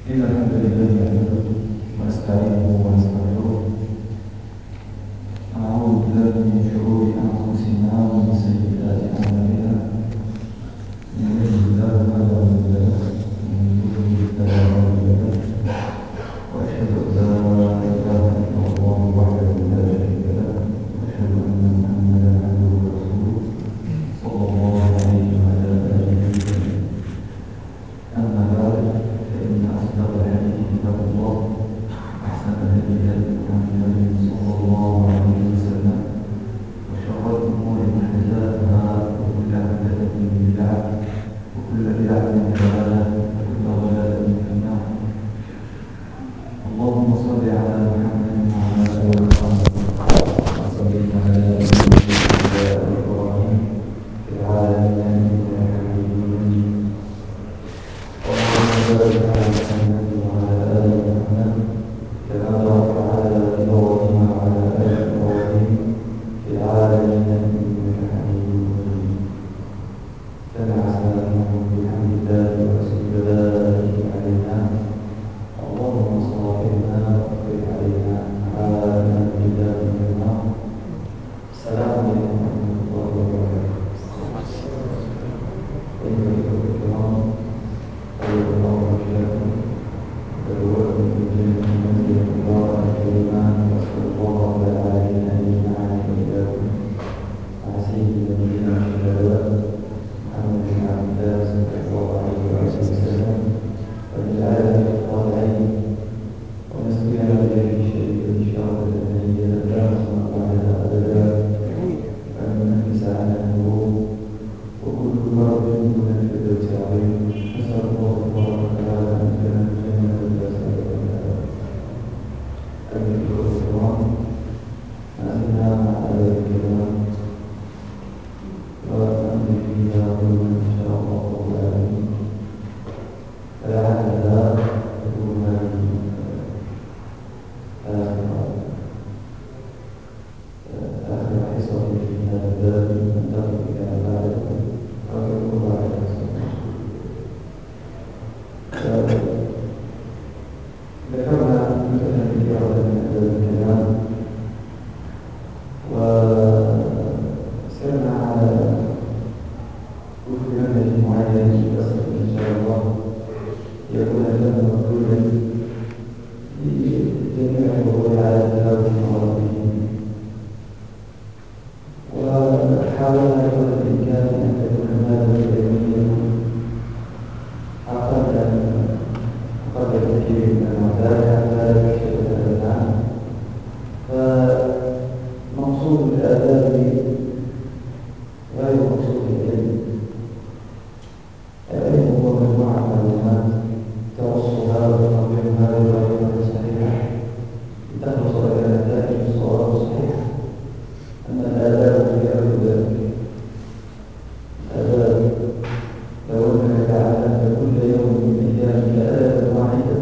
إن الحمد لله نحمده ونستعينه ونستغفره ونعوذ بالله من شرور أنفسنا ومن سيئات أعمالنا من يهده الله فلا مضل له ومن يضلل فلا هادي له وأشهد أن لا إله إلا الله وحده لا شريك له وأشهد أن محمدا عبده ورسوله صلى الله عليه وعلى آله وسلم. أما بعد فإن أصدق الحديث كتاب الله أحسن الهدي هدي محمد صلى الله عليه وسلم وشر الأمور محدثاتها وكل محدثة بدعة وكل بدعة ضلالة وكل ضلالة في النار. اللهم صل على محمد وعلى آل محمد كما صليت على إبراهيم في العالمين إنك حميد مجيد. اللهم بارك على محمد وعلى آل محمد كما باركت على إبراهيم وعلى آل إبراهيم في العالمين إنك حميد مجيد. سمع سلامهم بحمد الله ورسول الله علينا. اللهم صاحبنا واغفر علينا حالنا بجاه النار. السلام عليكم ورحمة الله وبركاته. أيها الأخوة الكرام، أيها الله وإياكم بلوغكم في جنة منزل الله الكريم. وأسأل الله تعالى أن يجمعنا وإياكم مع سيد نبينا الشهداء محمد بن عبد الله صلى الله عليه وسلم وبالعالم الطالعين ونسقينا بجاه الشريف بشارة النبي لا نصنع بعدها أبدا وأن نفس على النور وكل مرض دون الفردوس عظيم. نسأل الله تبارك وتعالى أن يكون الجنة والجزاء والآخرة. أيها الأخوة الكرام، ما زلنا مع آيات الكلام ونأمل فيها قلوبا إن شاء الله رب العالمين. فلعلها تكون هذه آخر حصة في هذا الباب ننتقل إلى بعد أو يكون بعد ذكرنا مثلا كثيرة من أدب الكلام وسرنا على وفق منهج معين يصل إن شاء الله يكون لنا مردودا لجميع الوقوع على تلاوة المواضيع. وحاولنا قدر الإمكان أن تكون المادة العلمية أقل كثير من المعتاد حتى لا يكشف الأذهان. فمقصود الآداب غير مقصود العلم. العلم هو مجموعة معلومات ترصها وتنظمها بطريقة صحيحة لتخلص لك النتائج الصواب الصحيح. أما الآداب هي غير ذلك. الآداب لو أنك تعلمت كل يوم من أيامك آدابا واحدة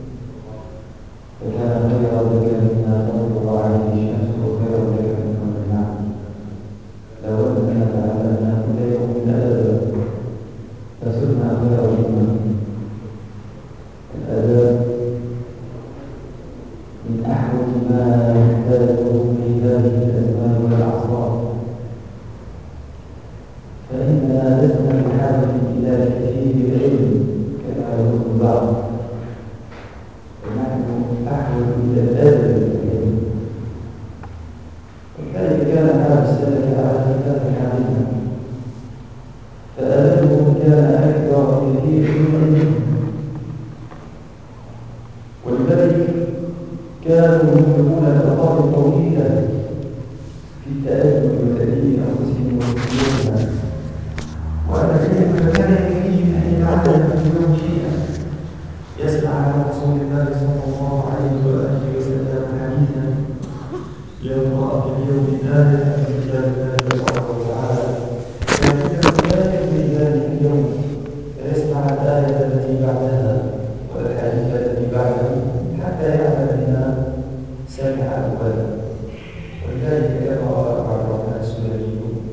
فكان خيرا لك مما تطلع عليه الشمس وخيرا لك من حمر النعم. لو أننا تعلمنا كل يوم آدابا فصرنا خير أمة. الآداب من أحوج ما يحتاجه في هذه الأزمان والأعصار، فإننا لسنا بحاجة إلى كثير العلم كما يقول البعض، فنحن أحوج إلى الأدب والعلم. وكذلك كان حال السلف على كتاب حالنا، فأدبهم كان أكثر كثير من علمهم. ولذلك كانوا يملكون فترات طويلة في التأدب وتأديب أنفسهم وتأديبها. وأن العلم كان يكفيه أن يتعلم في اليوم شيئا، يسمع عن رسول الله صلى الله عليه وآله وسلم حديثا، يقرأ في اليوم آية من كتاب الله سبحانه وتعالى، لكنه لا يكفي ذلك اليوم فيسمع الآية التي بعدها والحديث الذي بعده حتى يعلم بما سمع أولا. ولذلك كما روى عبد الرحمن السلمي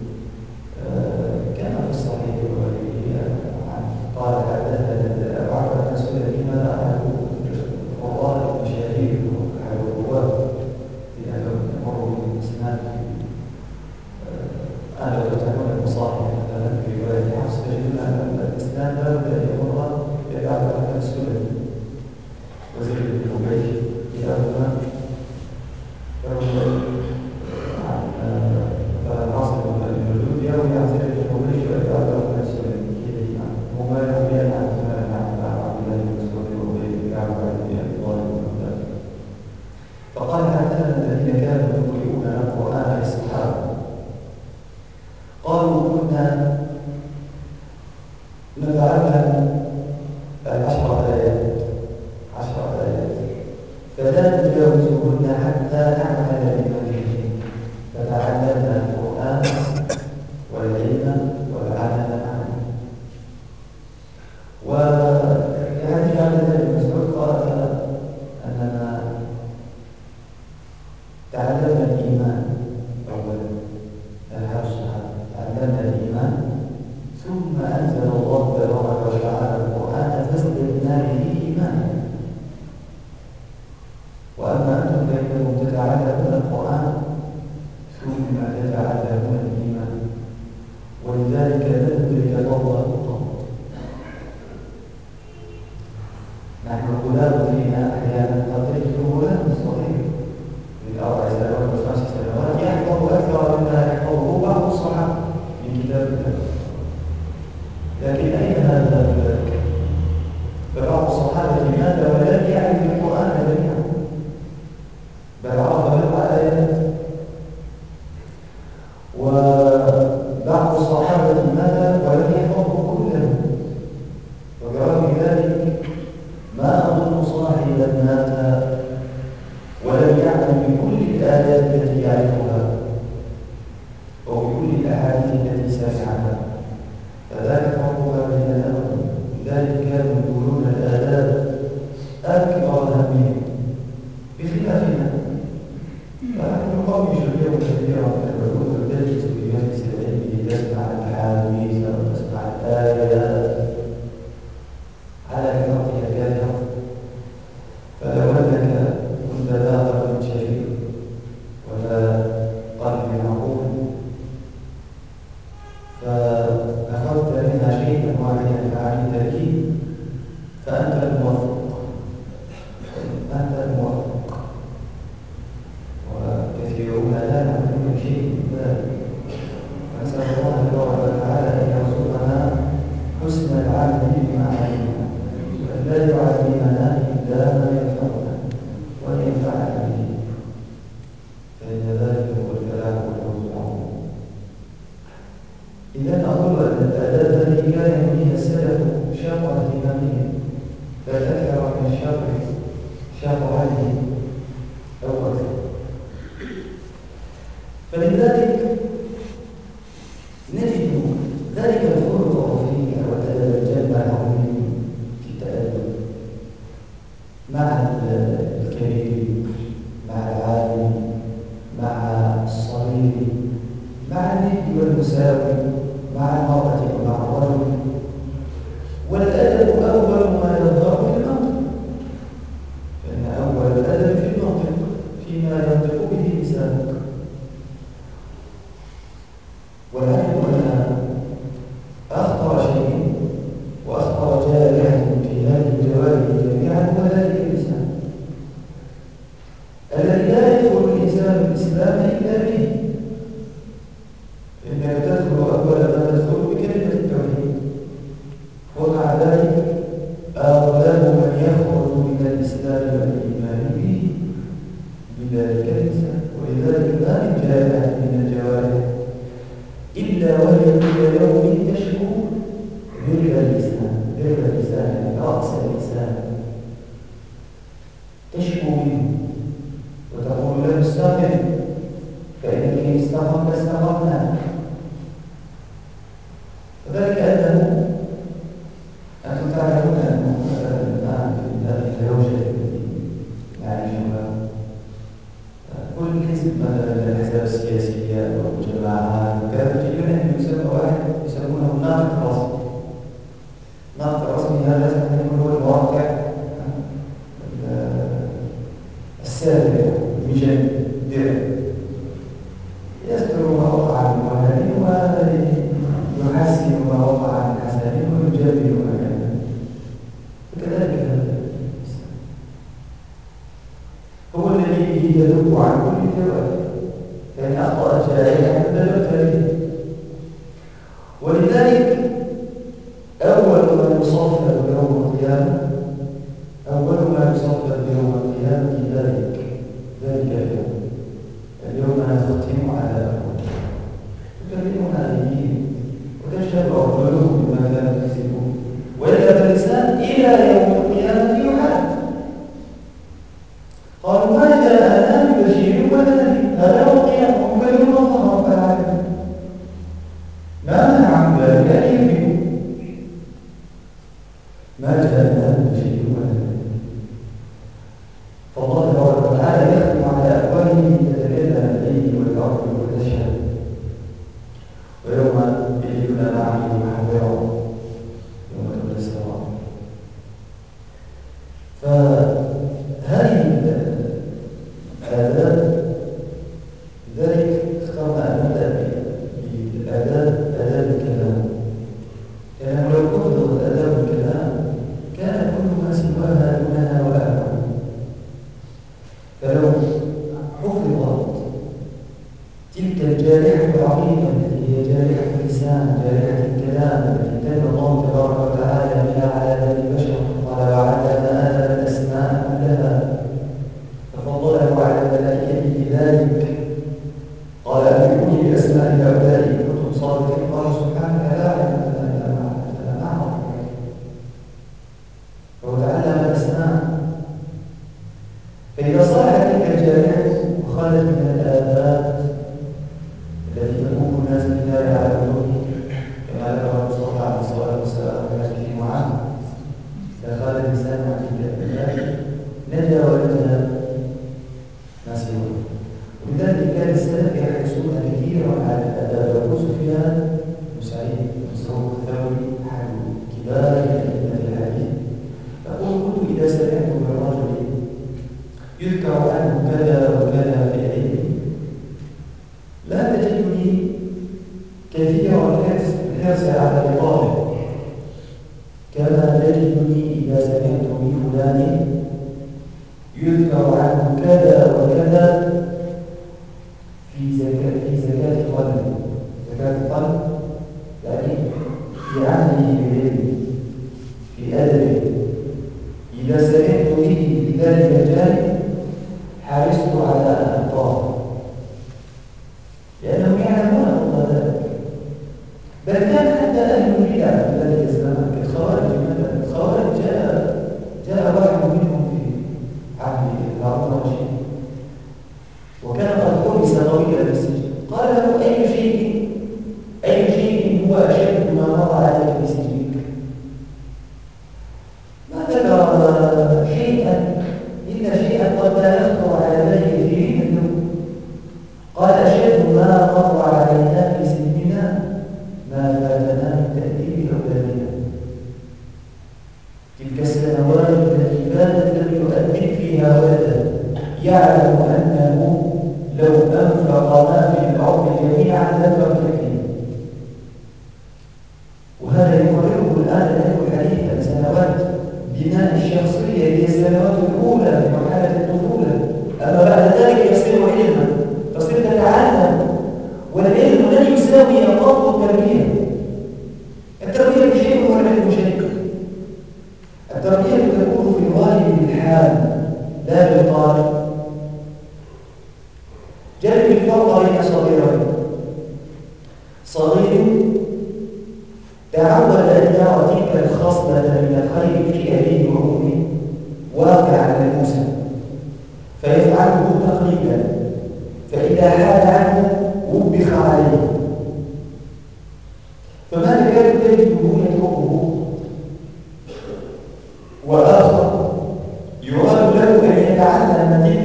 كان في الصحيح وغيره قال حدثنا عبد الرحمن السلمي ماذا أعلم نتعلم 10 آيات، 10 آيات، فلا نجاوزهن حتى نعمل بما فيه، فتعلمنا القرآن والعلم والعمل معه. وفي حديث عبد الله بن مسعود قال أننا تعلمنا الإيمان أولا، تعلمنا الإيمان ثم أنزل الله تبارك وتعالى القرآن فازددنا به إيمانا. وأما أنتم فإنكم تتعلمون القرآن ثم تتعلمون الإيمان، ولذلك لا ندرك فضل القرآن. نحن غلام فينا أحيانا قد تجد غلام صغير من 4 سنوات و5 سنوات يحفظ أكثر مما يحفظه بعض الصحابة من كتاب الله، لكن أين هذا الولد؟ فبعض الصحابة مات ولم يعرف القرآن جميعا، بل عرف بضع آيات، وبعض الصحابة مات ولم يحفظه كله. وبرغم ذلك ما أظن صاحبا مات ولم يعلم بكل الآيات التي يعرفها أو بكل الأحاديث التي سمعها، فذاك فرقها بين الأمر. لذلك كانوا يقولون الآداب أكبر همهم بخلافنا. فنحن قوم شجاع كثيرا العلوم تجلس في مجلس العلم تسمع الأحاديث وتسمع الآيات على كثرتها كثرة، فلو أنك كنت ذا قلب شهيد ولا قلب عقول فأخذت منها شيئا واحدا فعملت به فأنت الموفق، أنت الموفق. وكثيرون لا يعلمون شيء من ذلك، فنسأل الله تبارك وتعالى أن يرزقنا حسن العمل بما علمنا، وأن لا يعلمنا إلا ما ينفعنا وأن ينفعنا به، فإن ذلك هو الكلام والفوز العظيم. إذا أقول أن الآداب التي كان يبنيها السلف شاق اهتمامهم، بل أكثر من شاق عليه أو أكثر. فلذلك نجد ذلك الخلق الرفيع والأدب الجم العظيم في التأدب مع الكبير، مع العالم، مع الصغير، مع الند والمساوي، مع المرأة ومع الرجل. والأدب أول ما يظهر في المنطق، فإن أول الأدب في المنطق فيما ينطق به لسانك. ونحن أن أخطر شيء وأخطر جارح في هذه الجوارح جميعا هو ذلك اللسان الذي لا يدخل الإنسان الإسلام إلا به. إنك تدخل أول ما تدخل بكلمة التوحيد، ومع ذلك أغلب من يخرج من الإسلام والإيمان به بذلك اللسان. ولذلك ما من جارح من الجوارح إلا وهي كل يوم تشكو ذل اللسان، ذل اللسان يعني رأس اللسان تشكو منه وتقول له استغفر، فإنك إن استغفرت استغفرنا. وذلك أنه أنتم تعلمون أنه مثلا الآن في هذه الهوجة التي نعيشها كل حزب مثلا الأحزاب السياسية أو الجماعات وكذا تجدون أنه يسمى واحد يسمونه الناطق الرسمي. الناطق الرسمي هذا يكون هو الواقع السابق المجدد يذكر ما وقع عن المعلمين ويحسن ما وقع عن الحسنين ويجابه ما كان. وكذلك هذا هو الذي يذب عن كل جواب، فإن أخطأ جارحا فلا به. ولذلك أول ما يصفد يوم القيامة، أول ما يصفد يوم القيامة ذلك اليوم نختم على أفواههم تكلمنا أيديهم وتشهد أرجلهم بما كانوا يكسبون. ما جعلنا شيء ولا فالله تبارك وتعالى يختم على أفواههم يتكلم الليل والأرض وتشهد ويوم يجدون معه محاضرا يوم تبلى السماء. فهذه الآداب لذلك اخترنا أن نبدأ آداب الكلام، لأنه لو كفرت آداب الكلام كان كل ما سواها دونها وأعلى. فلو حفظت تلك الجارحة العظيمة التي هي جارحة اللسان، جارحة الكلام، التي امتن الله تبارك وتعالى بها على بني البشر، قال وعلم آدم الأسماء كلها ففضله على الملائكة بذلك، قال أنبئوني بأسماء هؤلاء إن كنتم صادقين، قال سبحانك لا علم لنا إلا ما علمتنا ما عرفناك. فهو تعلم الأسماء. فإذا صلحت تلك الجارحة وخرجت من الآفات التي تكون الناس بها يعلمون، كما ذكر المصطفى عليه الصلاة والسلام في معاذ إذا خال الإنسان عن تلك الآفات نجا ونجا ما سواه. ولذلك كان السلف يحرصون كثيرا على الآداب. أبو سفيان بن سعيد مسروق الثوري أحد كبار أئمة الحديث يقول كنت إذا سمعت من رجل يذكر عنه كذا وكذا في علمه لا تجدني كثيرا الحرص على لقائه كما تجدني إذا سمعت من فلان يذكر عنه كذا وكذا في زكاة القلب. زكاة القلب يعني في عمله بالعلم، في أدبه. إذا سمعت به بذلك الجانب حرصت على أن أطاع، لأنهم يعلمون الله ذلك. بل كان حتى أهل البدع في ذلك الزمان كالخوارج مثلا. الخوارج جاء واحد منهم في عهد هارون الرشيد وكان قد حبس طويلا في السجن، قال له أي شيء هو أشد ما مضى عليك في سجنك؟ ما ذكر شيئا إلا شيئا قد لا يخطر على بال كثير منهم. قال أشد ما مضى علينا في سجننا ما فاتنا من تأديب أولادنا. تلك السنوات التي فاتت لم يؤدب فيها ولدا يعلم أنه لو أنفق ما في الأرض جميعا لم يكفيه. وهذا يقرره الآن له حديثا سنوات بناء الشخصية هي السنوات الأولى في مرحلة الطفولة، أما بعد ذلك يصير علما، تصير تتعلم. والعلم لن يساوي أطراف التربية. التربية شيء والعلم شيء. التربية تكون في الغالب بالحال لا بالقال. جرب الفرق بين صغير تعود أن يرى تلك الخصلة من الخير في أبيه وأمه واقعا ملموسا فيفعله تقليدا، فإذا حال عنه وبخ عليه، فما كان تجده يتركه. وآخر يراد له أن يتعلم تلك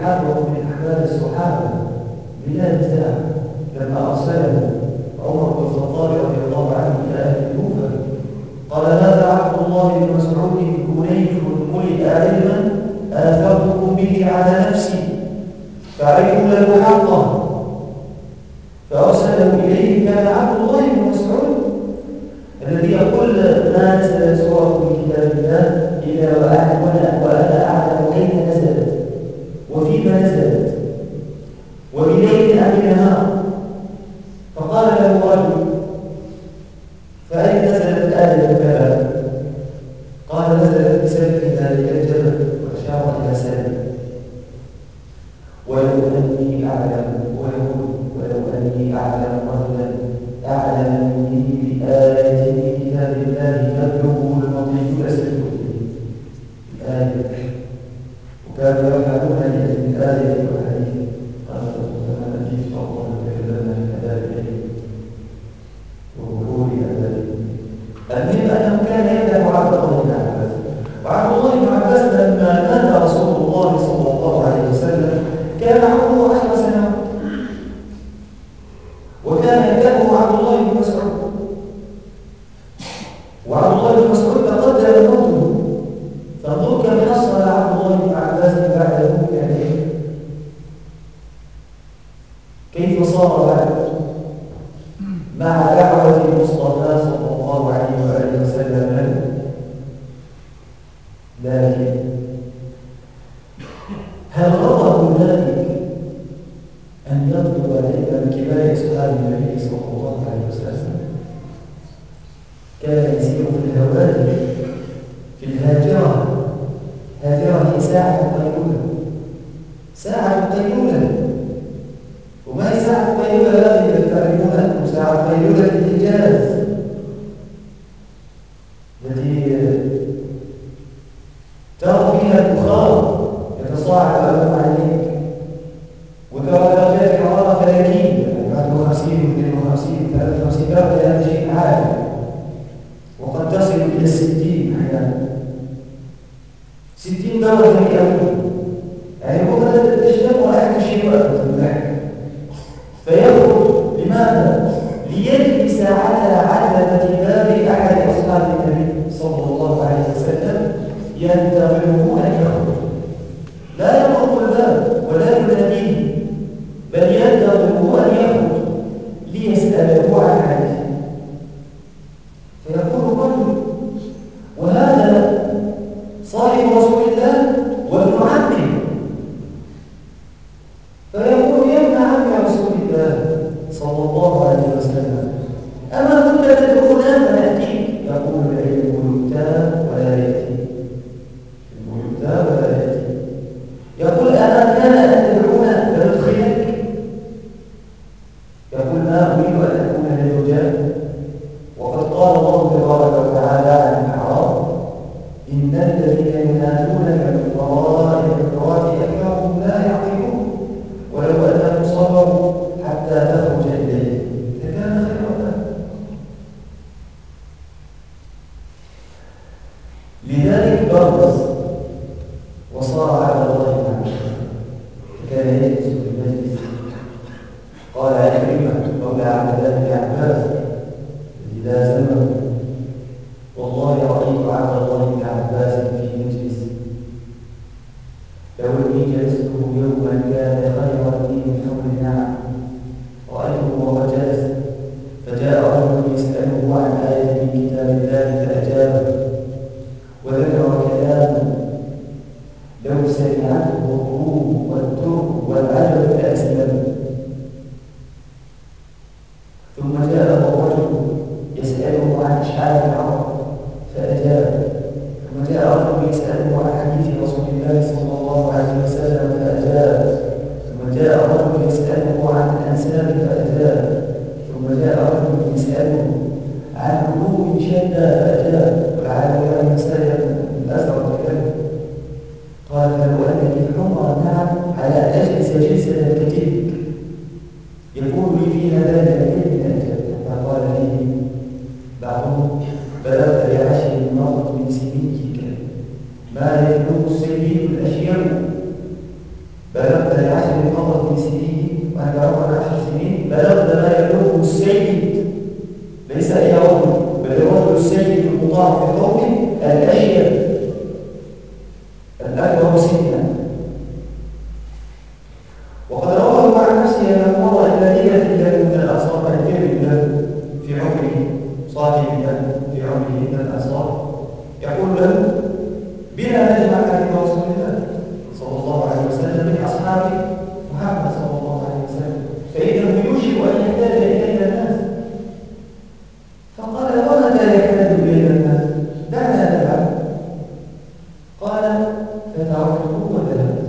يتحرك من أحوال الصحابة بلا نزاع لما أرسله عمر بن الخطاب رضي الله عنه إلى أهل الكوفة قال: هذا عبد الله بن مسعود كنيف ملئ علما آثرتكم به على نفسي فعليكم له حقا. فأرسله إليه كان عبد الله بن مسعود الذي يقول: ما نزلت سورة من كتاب الله إلا وأنا أعلم أين نزلت وفيما نزلت وبليل أم بنهار. فقال له رجل: فأين نزلت الآية كذا؟ قال: نزلت بسبب ذلك الجبل، وأشار إلى سبب. ولو أني أعلم رجلا أعلم مني بآية من كتاب الله يبلغه المضي لأسلمه الآية. وكانوا يفعلون لأجل الآية والحديث. قال: فما نجيب صلى الله عليه وسلم كذلك وظهور ذلك. المهم أنه كان يبدأ عبد الله بن عباس، وعبد الله بن عباس لما مات رسول الله صلى الله عليه وسلم كان عمره 10 سنوات، وكان يكتبه عبد الله بن مسعود، وعبد الله بن مسعود تقدم موته. فانظر كم حصل عبد الله بن عباس بعده يعني كيف صار بعده مع دعوة المصطفى صلى الله عليه وآله وسلم له. لكن هل غضب ذلك أن يطلب علينا من كبار أصحاب النبي صلى الله عليه وسلم؟ كان يسير في الهوادي في الهاجرة. هاجرة هي ساعة قيلولة، وما هي ساعة قيلولة هذه التي تعرفون أنتم؟ ساعة قيلولة في الحجاز التي ترى فيها البخار يتصاعد أمام عينيك، وترى درجات الحرارة 30 يعني 51 52 53 درجة. هذا شيء عالي، وقد تصل إلى 60 أحيانا 60 درجة مئوية. يعني هو بدأت تشتم رائحة الشيء فيخرج. لماذا؟ ليجلس على عتبة باب أحد أصحاب النبي صلى الله عليه وسلم ينتظره أن يخرج. لا يطرق الباب ولا يناديه، بل ينتظره أن يخرج ليسأله عن حاجته. فيقول رجل: وهذا صاحب رسول الله وابن عمه. فيقول: يا ابن عم رسول الله صلى الله عليه وسلم، أما كنت تدعونا فنأتيك؟ يقول: العلم يؤتى ولا يأتي. يقول: أما كان أن تدعونا فندخلك؟ يقول: ما أريد أن أكون للرجال، وقد قال الله تبارك وتعالى عن الأعراب: إن الذين ينادونك من وراء الحجرات أكثرهم لا يعقلون ولو أنهم صبروا حتى تخرج إليه لكان خيرا لهم. لذلك برز وصار على الله عنه، كان يجلس في المجلس. قال عكرمة مولى عبد الله بن عباس الذي لازمه: والله رأيت عبد الله بن عباس في مجلس لو اني جلسته يوما كان خيرا لي من حول النعم. رأيته وهو جالس فجاء رجل يسأله عن آية من كتاب الله فأجابه وذكر كلاما لو سمعته الروم والترك والعجب لأسلموا. ثم جاء رجل يسأله عن أشعار العرب فأجاب. ثم جاء رجل يسأله عن حديث رسول الله صلى الله عليه وسلم فأجاب. ثم جاء رجل يسأله عن الأنساب فأجاب. ثم جاء رجل يسأله عن علوم شدة فأجاب. والعالم يعني مسألة الأزرق كذلك. قال: فلو أن لي حمرا نعم على أجلس جلسة كتلك يقول لي فيها ذلك العلم أجل. فقال لي بعضهم: بلغت بعشر مرض من سنيك ما يبلغ السبيل الأشياء. بلغت الأكبر سنا. وقد رواه عن نفسه أنه مر إلى ليلة من الأنصار الكبير في عمره، صاحب في عمره من الأنصار، يقول له: بنا نجمع كلمة رسول الله صلى الله عليه وسلم من أصحاب محمد صلى الله عليه وسلم، فإنه يوشك أن يحتاج إلينا الناس. فقال: ومتى يحتاج إلينا الناس؟ دعنا نذهب. قال: فتركته وذهبت.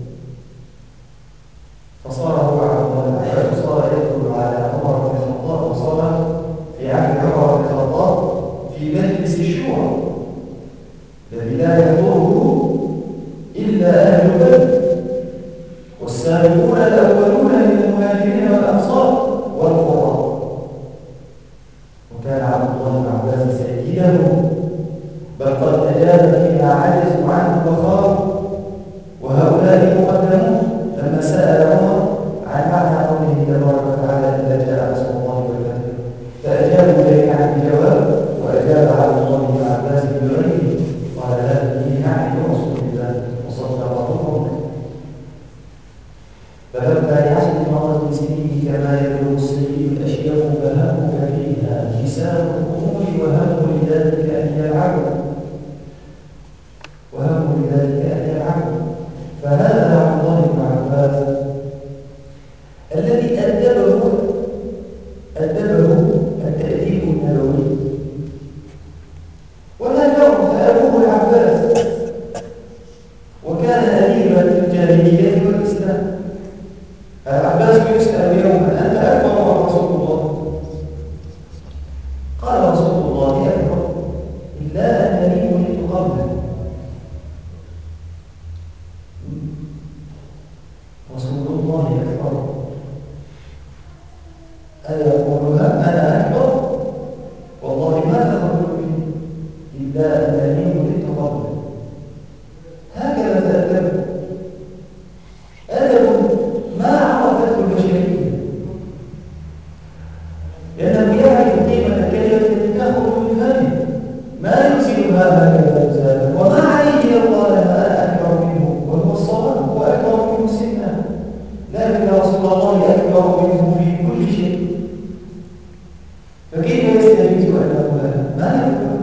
فصار هو عبد الله صار يدخل على عمر بن الخطاب، وصار في عهد عمر بن الخطاب في مجلس الشورى الذي لا يحضره إلا أهل بدر والسابقون الأولون من المهاجرين والأنصار والقرى. وكان عبد الله بن عباس سيده، بل قد أجاب فيما عجزوا عنه وخافوا، وهؤلاء مقدمون لما سأل عمر عن معنى قوله تبارك وتعالى: إذا جاء نصر الله والفتح، فأجابوا إليه عن الجواب، وأجاب عبد الله بن عباس بغيره قال: هذه نعم رسول الله وصدقه. فلما يحسن مرض سنين كما يبلغ السيد الأشياء فهمك فيها حساب الأمور، وهم لذلك أن يلعبوا فهذا عبد الله بن عباس الذي أدبه التأديب النبوي، ولا يعرف أبوه العباس، وكان أديبا في الجاهلية والإسلام. العباس يسأل يوما: أنت أكبر أم رسول الله؟ قال رسول الله: أكبر، إلا أنني ولدت قبله. رسول الله أكبر، أيقولها أنا أكبر؟ والله ما تقول به إلا أنني ولدت قبله. هكذا تأدب، أدب ما عرفته البشرية، لأنه يعرف قيمة كلمة تخرج من فمه، ما ينزلها هكذا إنزالا، وما عليه يقال أنا أكبر منه، وهو الصواب، هو أكبر منه سنا، لكن رسول الله أكبر منه في كل شيء، فكيف يستجيز أنه لا؟ ما يكبر.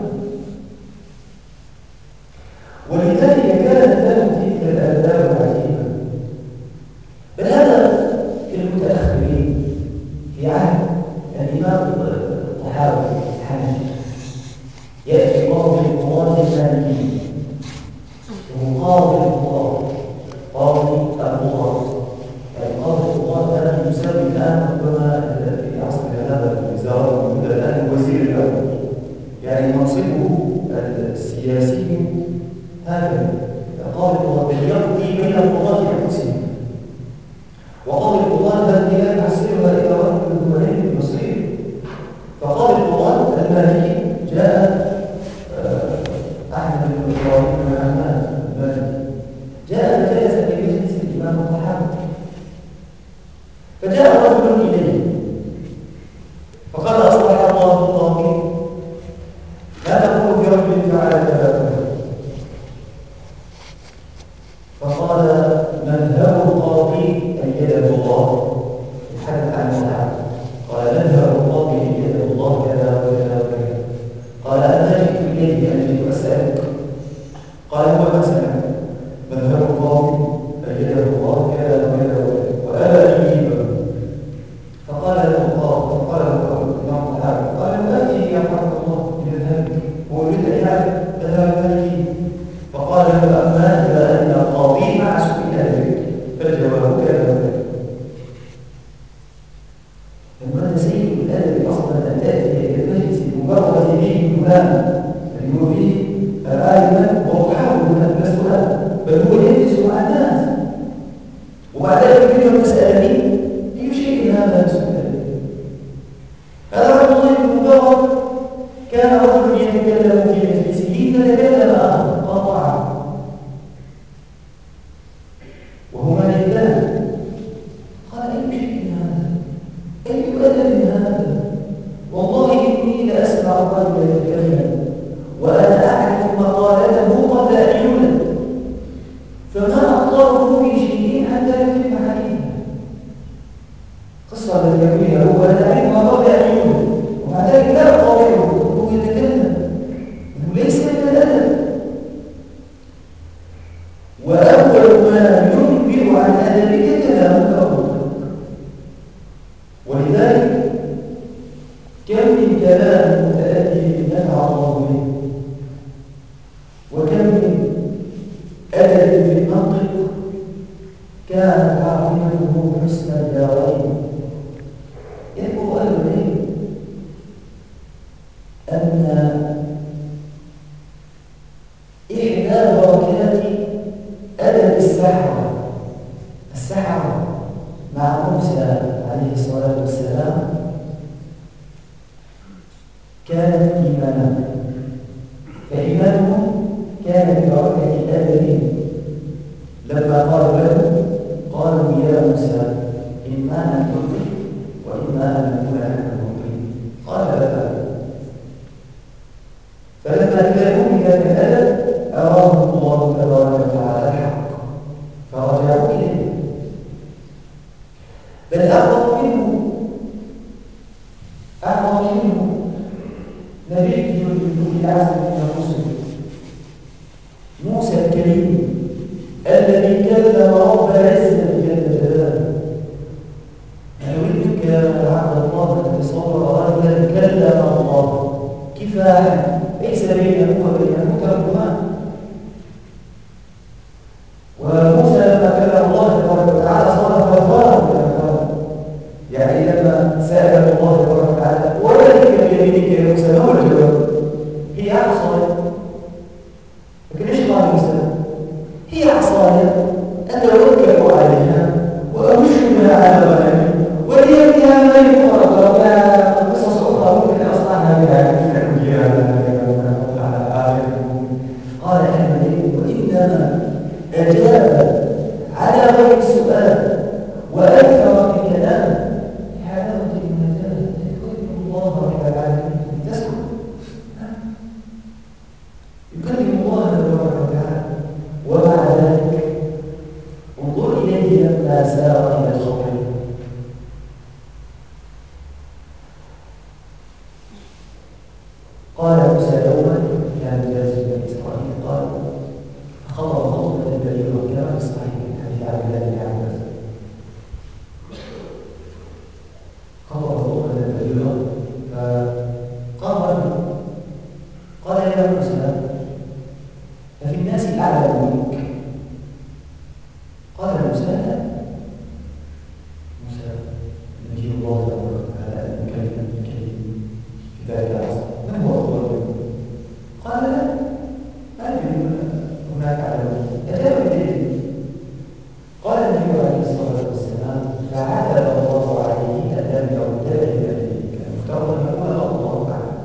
ولذلك كانت له تلك الآداب العجيبة. بل هذا في المتأخرين في عهد الإمام الطحاوي الحنفي يأتي قاضي القضاة المالكي، وهو قاضي القضاة، قاضي القضاة، يعني قاضي القضاة الذي يساوي الآن ربما في عصرنا هذا الوزارة الموجودة الآن الوزير الأول، يعني منصبه السياسي هكذا. قاضي القضاة يقضي بين القضاة أنفسهم، وقاضي القضاة الذي لا يحصلها إلى رجل الدولين المصري. فقاضي القضاة المالكي جاء أحمد بن إبراهيم بن عمان المالكي، جاء فجلس في مجلس الإمام الطحاوي، فجاء رجل إليه فقال: أصلح الله القاضي، لا تقول في رجل فعل كذا. فقال: مذهب القاضي أيده الله، يتحدث عن المتعب، قال: مذهب القاضي أيده الله كذا وكذا وكذا. قال: أنا جئت إليه أن أسألك. قال: هو مسألة مذهب القاضي أيده الله كذا وكذا وكذا، وأبى أن يجيبه. فقال له القاضي، فقال له الإمام الطحاوي، قال: آتي يرحمك الله بمذهبك، هو يريد أن يعرف مذهب المالكي. فقال له: أما إذا أن القاضي مع سوء أدبك فالجواب كذا وكذا. لما سيد الأدب أصلا أن تأتي إلى المجلس المبرر به فلان الذي فيه عالما وتحاول أن تسأل، بل هو يجلس مع الناس وبعد ذلك يجب تسألني أي شيء هذا سؤال. هذا عبد الله بن مبارك كان رجل يتكلم في مجلسه فتكلم آخر قاطعه، وهما يدان. قال: أي شيء هذا؟ أي أدب هذا؟ والله إني لأسمع الرجل يتكلم وأنا أعرف مقالته قبل أن يولد، فما أخطره من شيء حتى يتم حديثه. قصة التي هو لا علم وضع يعلمه، ومع ذلك لا يطاوعه وهو يتكلم، إنه ليس من الأدب. وأول ما ينبئ عن أدبك كلامك، ولذلك كم من كلام متأدب نفع الله به، وكم من أدب في المنطق كانت عاقبته حسن الدارين. يذكر أهل العلم أن إحدى بركات أدب السحرة مع موسى عليه الصلاة والسلام كانت إيمانا، فإيمانهم كان ببركة الأدب. لما قالوا له قالوا يا موسى إما أن تلقي وإما أن نكون نحن الملقين، قال لا. فلما كانوا بذلك الأدب أراهم الله تبارك وتعالى الحق فرجعوا إليه، بل أعظم منه نبي من العزم من الرسل موسى الكريم الذي كلم رب العزة جل جلاله. أريدك يا عبد الله أن تصور رجلا كلم الله كفاحا ليس بينه وبينه ترجمان. وموسى لما كلم الله تبارك وتعالى صار فرقان، يعني لما سأل الله تبارك وتعالى وذلك بيمينك يا موسى، ما هو الجواب؟ هي عصاي. لكن ايش قال موسى؟ هي عصاي أتوكل عليها وأمش بها على غنمي ولي فيها ما يفرق، وكان قصص أخرى ممكن أصنعها بها قال حمدين وإنما أجاب على غير السؤال وأكثر في كلام حلاوة المجال يكلم الله رب العالمين تسكت، يكلم الله تبارك وتعالى. ومع ذلك انظر إليه لما سار إلى الخطر. قال موسى يوما كان جالس بني إسرائيل قال خطر خطبة بليغة كما في الصحيح من حديث عبد الله بن عباس، خطر خطبة بليغة فقام رجل قال يا موسى ففي الناس أعلم منك. قال موسى لا. موسى نبي الله تبارك وتعالى المكلم الكريم في ذلك العصر من هو أفضل منه؟ قال لا، ما أدري هناك علم أتابع العلم. قال النبي عليه الصلاة والسلام فعتب الله عليه أن لم يرتد إليك، المفترض أن يقول الله أعلم.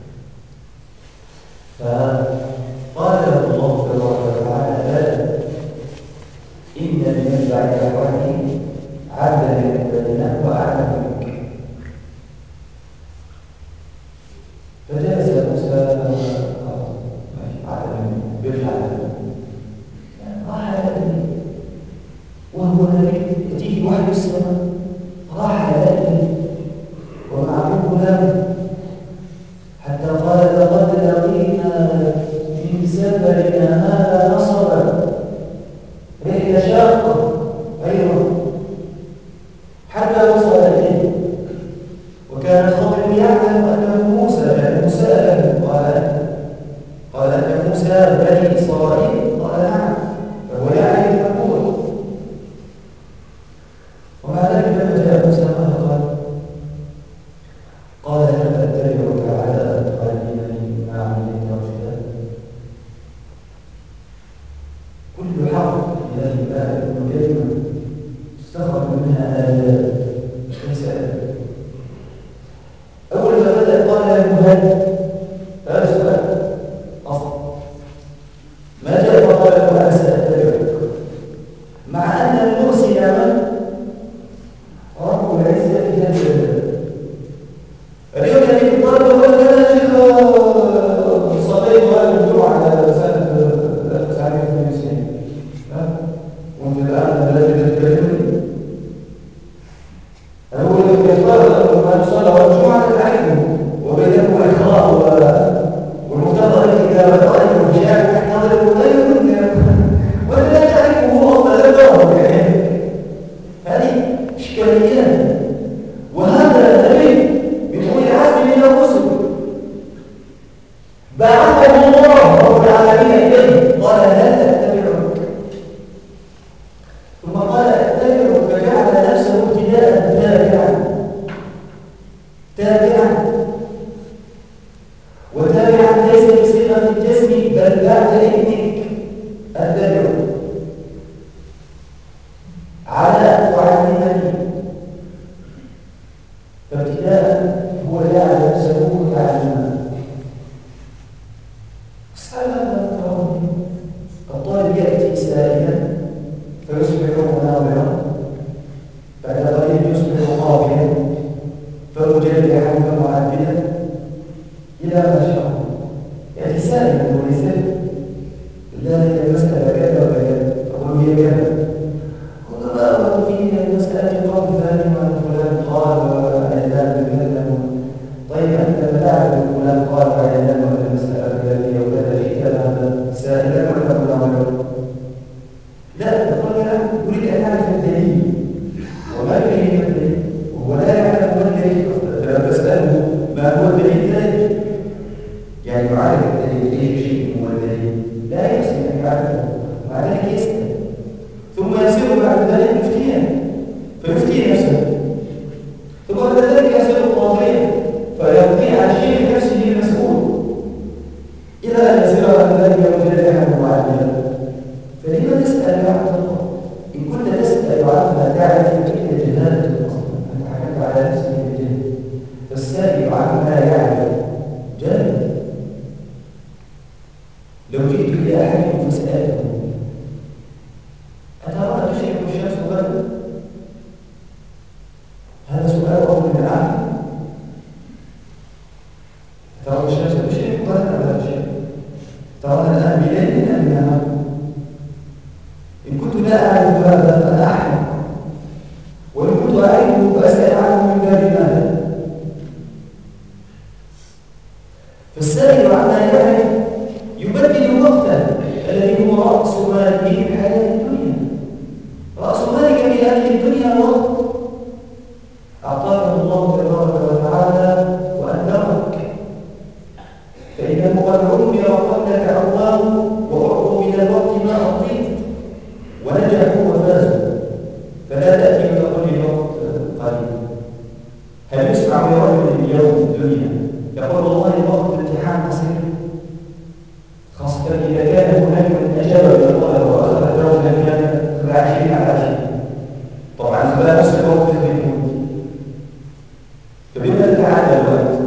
فقال له الله تبارك وتعالى لا، إن من بعد الوحي عبدا يقبلنا وأعلم منك. فجلس موسى راح يدري وهو نبي يأتيه وحي السماء، راح يدري ومعه غلام حتى قال لقد لقينا من سفرنا هذا نصبا، رحلة شاقة أيضا حتى وصل إليه. وكان الخضر يعلم أنه موسى لأنه سأله قال أنت موسى بني إسرائيل؟ قال نعم، فهو يعرف الأمور. ومع ذلك لما جاء موسى ماذا قال هل أتبعك على أن تعلمني ما علمت رشدا؟ كل حرف في هذه الآية كلمة استخرج منها آيات ليس آيات. أول ما بدأ قال له هذا سؤال أصلا ما جاء فقال له أنا سأتبعك، مع أن المرسل من رب العزة جل جلاله. اليوم الذي قال له أنا شيخ صليت وأنا الجمعة على سنة 1992 قال له أريد أن أعرف الدليل وما يريد الدليل وهو لا يعلم ما الدليل فلما أسأله ما هو الدليل لا يدري يعني يعرف الدليل أي شيء هو الدليل لا يحسن أن يعرفه ومع ذلك يسأل ثم يصير بعد ذلك مفتيا فيفتي نفسه ثم بعد ذلك يصير قاضيا فيقضي على شيء نفسه المسؤول إلى أن يصير بعد ذلك مجتهدا معلما فلما تسأل عن الله إن كنت تسأل عما تعرف فإن جهالة أصلا أنت حكمت على نفسك بالجهل فالسائل عما يعرف جهل لو جئت إلى أحدكم فسألته أترى تشرق الشمس غدا؟ هذا سؤال أول من العالم ترى الشمس تشرق غدا ولا تشرق؟ ترانا الآن بليل أم بنهار؟ إن كنت لا أعرف هذا فأنا أحمق وإن كنت أعرفه فأسأل عنه من باب ماذا؟ فالسائل عما يعرف يبدل وقته الذي هو رأس ماله في الحياة الدنيا رأس مالك في هذه الدنيا وقت أعطاك الله تبارك وتعالى وأنذرك فإنه قد عمر قبلك أقوام وأعطوا من الوقت ما أعطيت ونجحوا وفازوا فلا تأتي وتقول لي وقت قليل هل يسمع لرجل اليوم في الدنيا يقول والله وقت الامتحان قصير خاصة إذا كان هناك من أجاب إلى الله وأخذ رجلا كان 20 على 20 طبعا فلا نصل وقت الدنيا فبما تعالى الوقت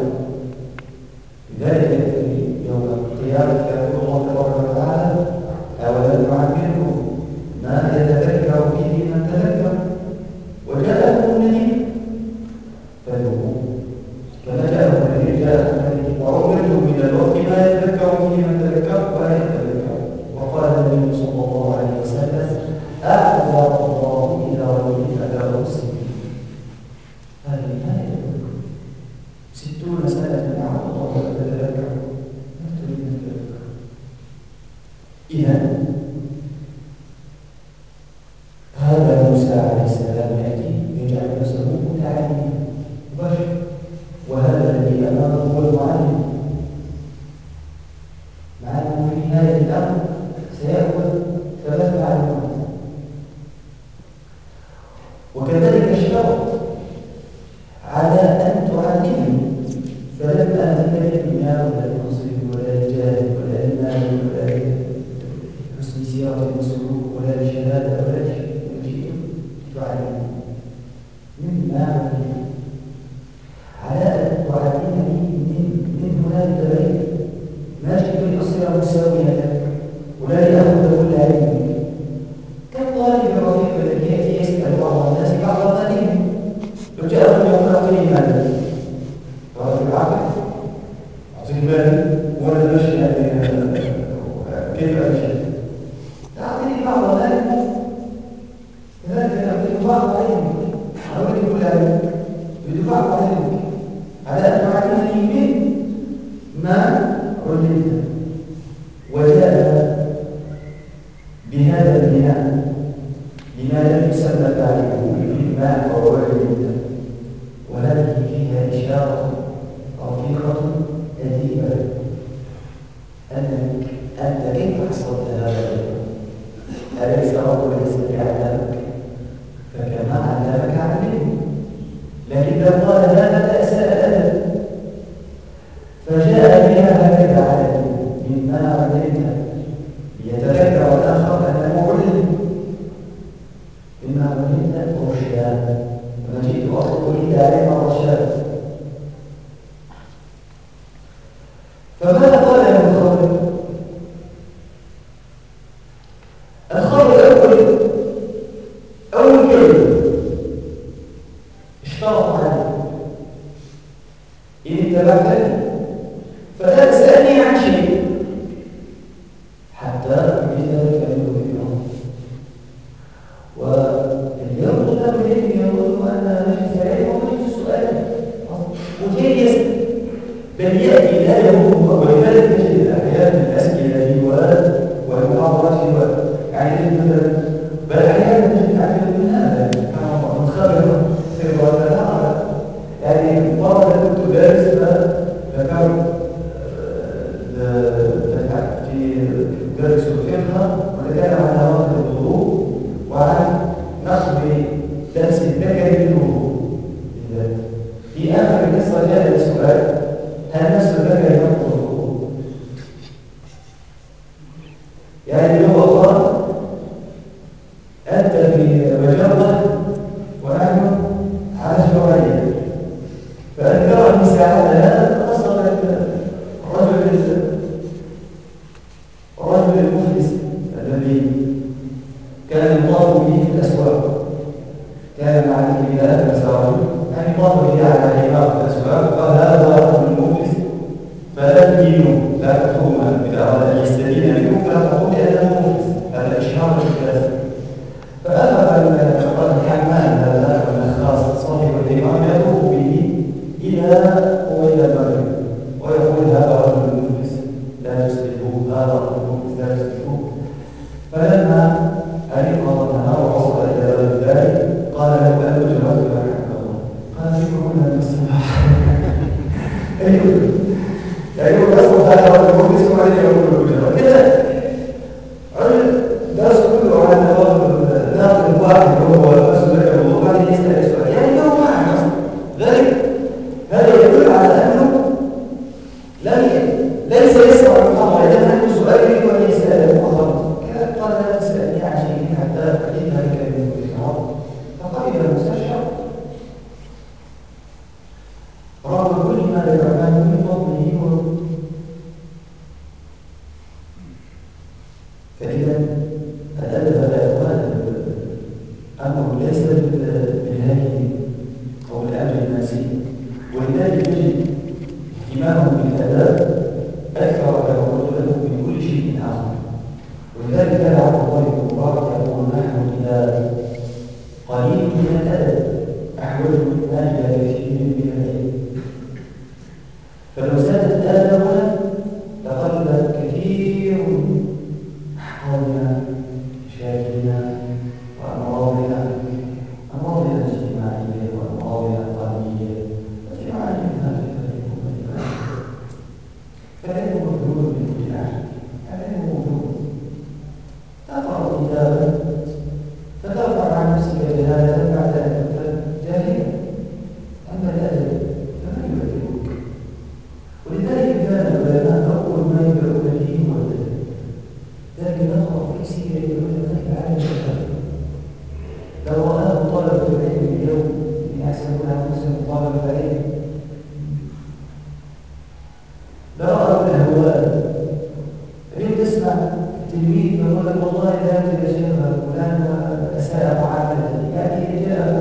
لذلك يوم القيامة يقول الله تبارك وتعالى أولم نعمركم ما يتذكر به من تذكر وجاءكم النذير فذوقوا كما جاءكم النذير جاءكم النذير وعمرتم من الوقت ما يتذكر به من تذكر ولا يتذكر وقال النبي صلى الله عليه وسلم أعذر الله إلى رجل أداه السنين هذه الآية 60 سنة يعود الله وتتذكر ما تريد أن تتذكر إذا هذا موسى عليه السلام يأتي يجعل نفسه متعلما مباشر وهذا الذي أمامه هو المعلم مع أنه في نهاية الأمر سيأخذ 3 معلومات وكذلك اشترط على أن تعلمني فلم آمن بالدنيا ولا المنصب ولا الجاه ولا المال ولا حسن سيرة وسلوك ولا الشهادة ولا شيء جئت تعلمني مما علمني على أن تعلمني من هناك البيت ما جئت لأصير مساويا لك ولا لأخذ كل علمي كالطالب الرفيق الذي يأتي يسأل بعض الناس بعض ذلك لو جاءهم يوم أعطيني ماذا؟ قال العقل أعطيني ماذا؟ ولا مشي كيف أمشي؟ أعطيني بعض ذلك كذلك أعطيني بعض علمك أعطيني كل علمك يريد بعض علمك على أن تعلمني من ما علمت وجاء بهذا البناء لما لم يسمى تعرفه بالماء أو علمت وهذه فيها إشارة رفيقة أديبة أنت كيف حصلت هذا العلم؟ أليس رب العزة يعلمك فكما علمك علمه لكن لو قال هذا أساء أدب فجاء بها هكذا على مما علمت ليتذكر الآخر أنه علم مما علمت رشدا فما جئت أطلب إلا علم الرشاد فماذا قال له الخضر؟ الخضر أول كلمة اشترط عليه إن اتبعتني فلا تسألني عن شيء حتى بذلك يذكره والذي في درس الذكر بالوضوء. في آخر القصة جاء السؤال: هل نفس الذكر ينقض الوضوء؟ يعني هو قال: أنت في مجرة ونحن على شرعية، فأذكر المساعدة هذا أصل الرجل المفلس الذي كان يطاف به في الأسواق، كان مع الإله مساعده أن يطاف به على حمار في الأسواق، قال: هذا رجل مفلس فلا تدينوا، لا تقوم إذا أراد أن يستدين منكم فلا تقوم لأنه مفلس، هذا إشهار الإفلاس. فأخذ الحمال هذا الأخراس صاحب الإمام يطوف به إلى المغرب ويقول: هذا رجل مفلس لا يسلكه، هذا رجل مفلس لا يسلكه. فلما أيقظ النهار ووصل إلى باب الدار قال له: أنت جرأت ما حكم الله؟ قال: يقولون المسلمة. أيوه أصبح هذا رجل مفلس وبعدين يقول له كذا. درس كله عن الناقل الواحد وهو المسؤول عنه وبعدين يسأل سؤال، يعني ما هو معنى ذلك. هذا يدل على أنه ليس يسمع المحاضرة إذا عنده سؤال يريد أن يسأله وخلاص. كذا قال: لا تسألني عن شيء حتى أجدها لك من الجواب. فقبل المستشار رغم كل ما للرحمن من فضله. فإذا الأدب يا إخوان أمر ليس بالهدي أو بالأمر الناسي، ولذلك نجد اهتمامهم بالآداب أكثر له من كل شيء آخر. ولذلك كان عبد الله بن مبارك يقول: نحن إلى قليل من الأدب أحوج منا إلى كثير من العلم. فلو زادت آدابنا لقل كثير من أحوالنا، مشاكلنا، وأمراضنا الاجتماعية وأمراضنا القلبية اجتماعية فالعلم موجود من كل أحد. العلم موجود. تقرأ كتابا فترفع عن نفسك جهالة بعد أن كنت جاهلا، أما الأدب فما يبدلك. ولذلك كان العلماء أول ما يبدأون به هو الأدب. لكن نقرأ في سيرة العلماء العالم الشرعي. لو رآه طلبة العلم اليوم يحسبون أنفسهم طلبة العلم لرأوا الأهواء. اليوم تسمع التلميذ يقول لك: والله لا أدري يا شيخ فلان أساء معاملتي، يعني جاءه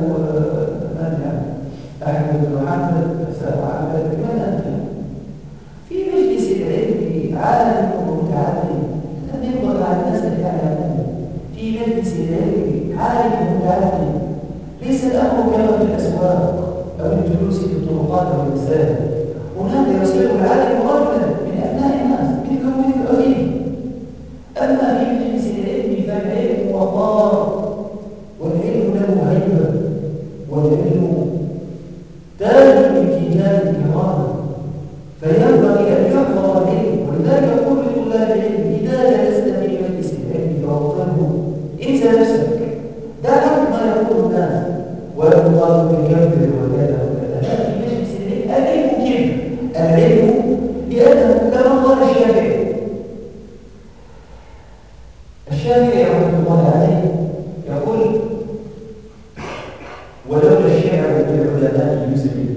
أحمد بن محمد أساء معاملتي، من أنت؟ في مجلس العلم عالم ومتعلم ينبغي على الناس أن يعلموا. في مجلس العلم عالم متعلم، ليس الأمر كما في الأسواق أو الجلوس في الطرقات والمساجد. هناك يصير العالم رجلا من أبناء الناس مثلهم مثل أخيه. أما في مجلس العلم فالعلم وقار، والعلم له هيبة، والعلم تاج من تيجان الكرام، فينبغي أن يحفظ العلم. ولذلك يقول لطلاب العلم: إذا جلست في مجلس العلم فوقفه، انسى نفسك، دعك ما يقول الناس ولا تقال بكبر وكذا وكذا. لا، في مجلس العلم العلم كبر، العلم لأنه كما قال الشافعي رحمه الله عليه يقول: ولولا الشعر بالعلماء يسري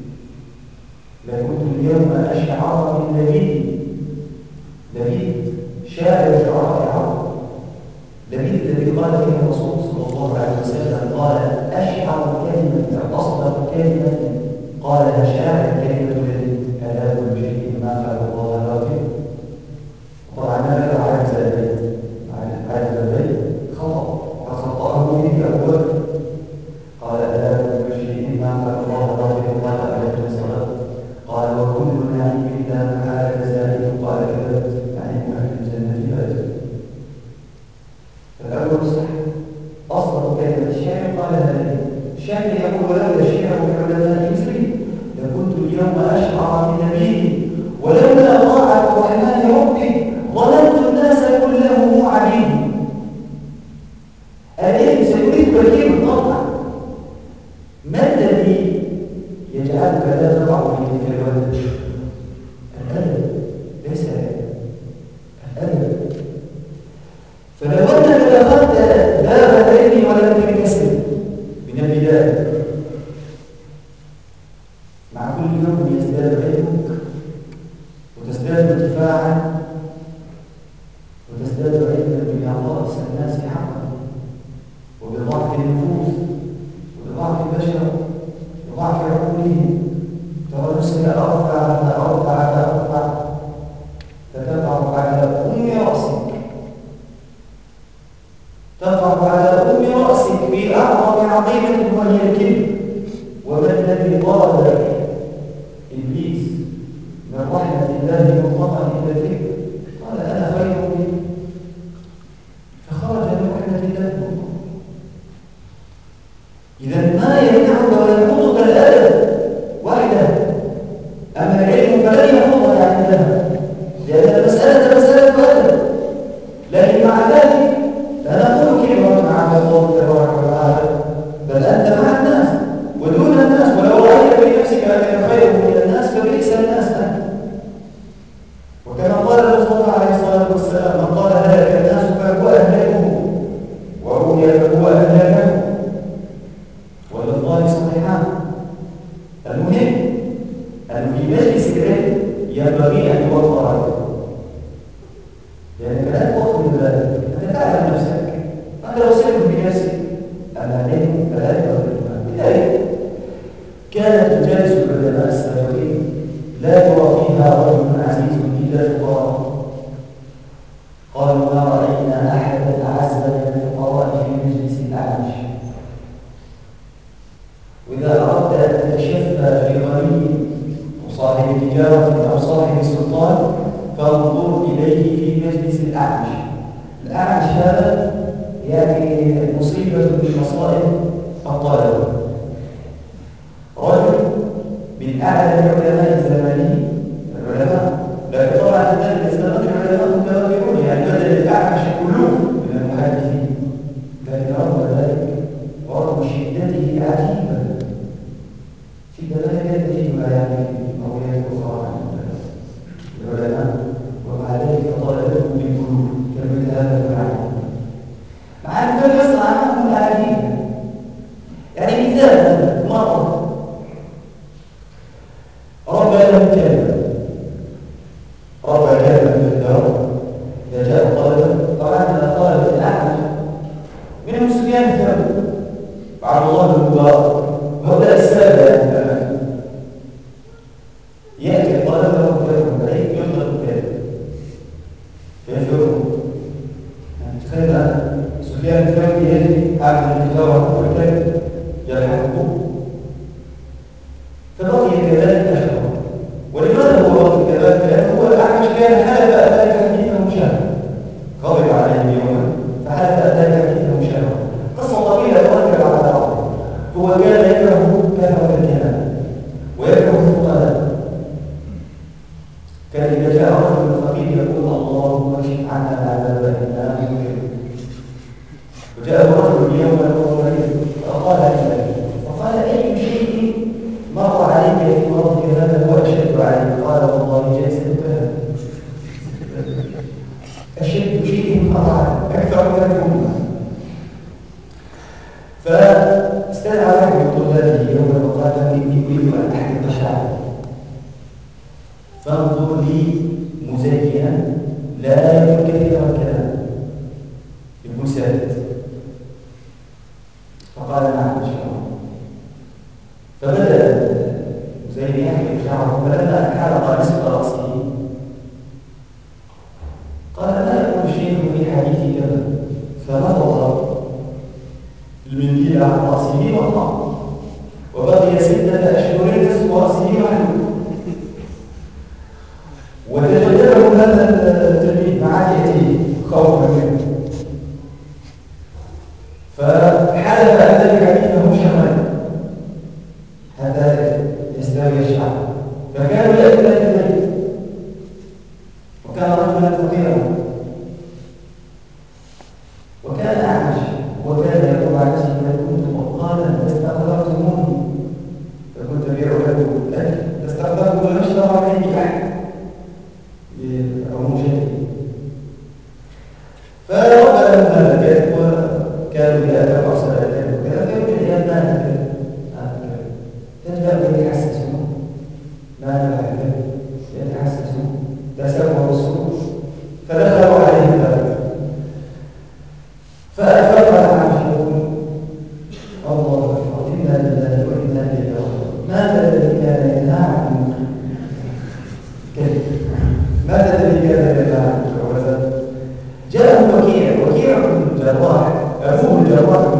لكنت اليوم أشعر من لبيد شاعر شعراء العرب. لبيد الذي قال فيه الرسول صلى الله عليه وسلم قال: أشعر كلمة أصدق كلمة قالها شاعر كلمة لبيد: ألا كل شيء ما خلق الله باطل. طبعا ما له عن البيت خطأ وخطأه به أبو بكر. قال: ألا كل شيء ما خلق الله باطل قال عليه الصلاة. قال: وكل نعيم لا محالة زائد. قال: كذبت، يعني أهل الجنة فاتت. فالأول صح، أصدق كلمة الشاعر قالها لبيد. الشاعر يقول: ولولا الشعر بالعلماء يسري لكنت اليوم أشعر من نبيه، ولولا طاعة الرحمن ربي ظلمت الناس كلهم عبيد. العلم سيريد كثير من بيدك الولد. الأدب ليس الأدب. فلو أنك دخلت باب العلم ولم تنكسر من البداية، مع كل يوم يزداد علمك وتزداد ارتفاعا وتزداد علما بإعطاء الناس حقا وبضعف النفوس وبضعف البشر وضعف عقولهم، ترى نفسك أرفع فأرفع فأرفع فتقع على أم رأسك، تقع على أم رأسك في أعظم عظيمة وهي الكبر. وما الذي ضاد إبليس من رحمة الله مطلقا إلى الكبر؟ قال أنا خير منه، فخرج من رحمة الله. إذا ما يمنعك وينقضك الأدب وحده، أما العلم فلن ينقضك عن الله، لأن المسألة مسألة أدب. لكن مع ذلك لا نقول كبرا مع الله تبارك وتعالى، بل أنت مع الناس ودون الناس، ولو رأيت في نفسك أنك خير من الناس فبئس الناس أنت. وكما قال المصطفى عليه الصلاة والسلام: من قال هلك الناس فهو أهلكه ورؤي فهو أهلكه، ولله صحيحان. المهم أن في مجلس العلم ينبغي أن يوفر عليك، لأنك لا تؤخذ بالك، أنت تعلم نفسك، أنت لو سلم بنفسك، أما العلم فلا يؤخذ. لذلك كانت مجالس العلماء السابقين لا يرى فيها رجل عزيز إلا الفقراء. قالوا ما رأينا أحدا أعز من الفقراء في مجلس الأعمش. وإذا أردت أن تتشفى في غني وصاحب تجارة أو صاحب سلطان فانظر إليه في مجلس الأعمش. الأعمش هذا يعني مصيبة من مصائب الطالب، رجل من أعلى العلماء الزمانيين العلماء، لكن طبعا في ذلك الزمان العلماء متوفرون، يعني بدل الأعمش كلهم من المحدثين، لكن رغم ذلك ورغم شدته عجيبة في ذلك يجب يعني أولياء أخرى عن العلماء، ومع ذلك طالبته بالقلوب كمثل هذا المعنى، مع أن كل يصنع عنهم العجيبة. يعني مثال مرة ربى له كلمة، ربى كلمة في الدار. إذا جاء الطلبة، طبعا الطلبة الأعمش منهم سفيان الثوري وعبد الله بن مبارك، هؤلاء السادة يعني يأتي الطلبة ويفهم عليه يطلق كلمة فيفهمه. تخيل أن سفيان الثوري يأتي عامل الكتابة والكلمة يلحقه، فبقي كذلك أشهر. ولماذا هو بقي كذلك؟ لأنه هو الأعمش كان حلف أتاك حديثه مشاهد، غضب عليه يوما فحلف أتاك حديثه مشاهد. قصة طويلة تركب على بعض. هو كان يكره الكلام ويكره الفقهاء. كان إذا جاء رجل فقير يقول اللهم اكشف عنا العذاب إنا نؤمن. وجاء رجل يوما فقال له، فقال أي شيء مر عليك في مرضك هذا هو أشد عليك؟ قال والله جسدك هذا أشد شيء مر عليك أكثر من الأمة. فاستدعى واحد من طلابه يوما وقال إني أريد أن أحدث شعري، فانظر لي مزينا لا يكون كثير الكلام، يكون سادس. فقال نعم إن شاء الله. فبدأ زين يحمل شعره، فلما حلق نصف رأسه قال لا يقول شيء في حديثي كذا، فنفض المنديل عن رأسه وطلع، وبقي 6 أشهر نصف رأسه محلول. وتجدله هذا التلميذ مع يأتيه خوفا منه، فحلف أن ذلك حديثه شمال حتى يستوي الشعب. فكانوا يأتون البيت، وكان رجلا فقيرا وكان أعمش، وكان يقول على نفسه إذا كنت بطالا فاستغفرتموني فكنت أبيع لكم الأكل فاستغفرتموني.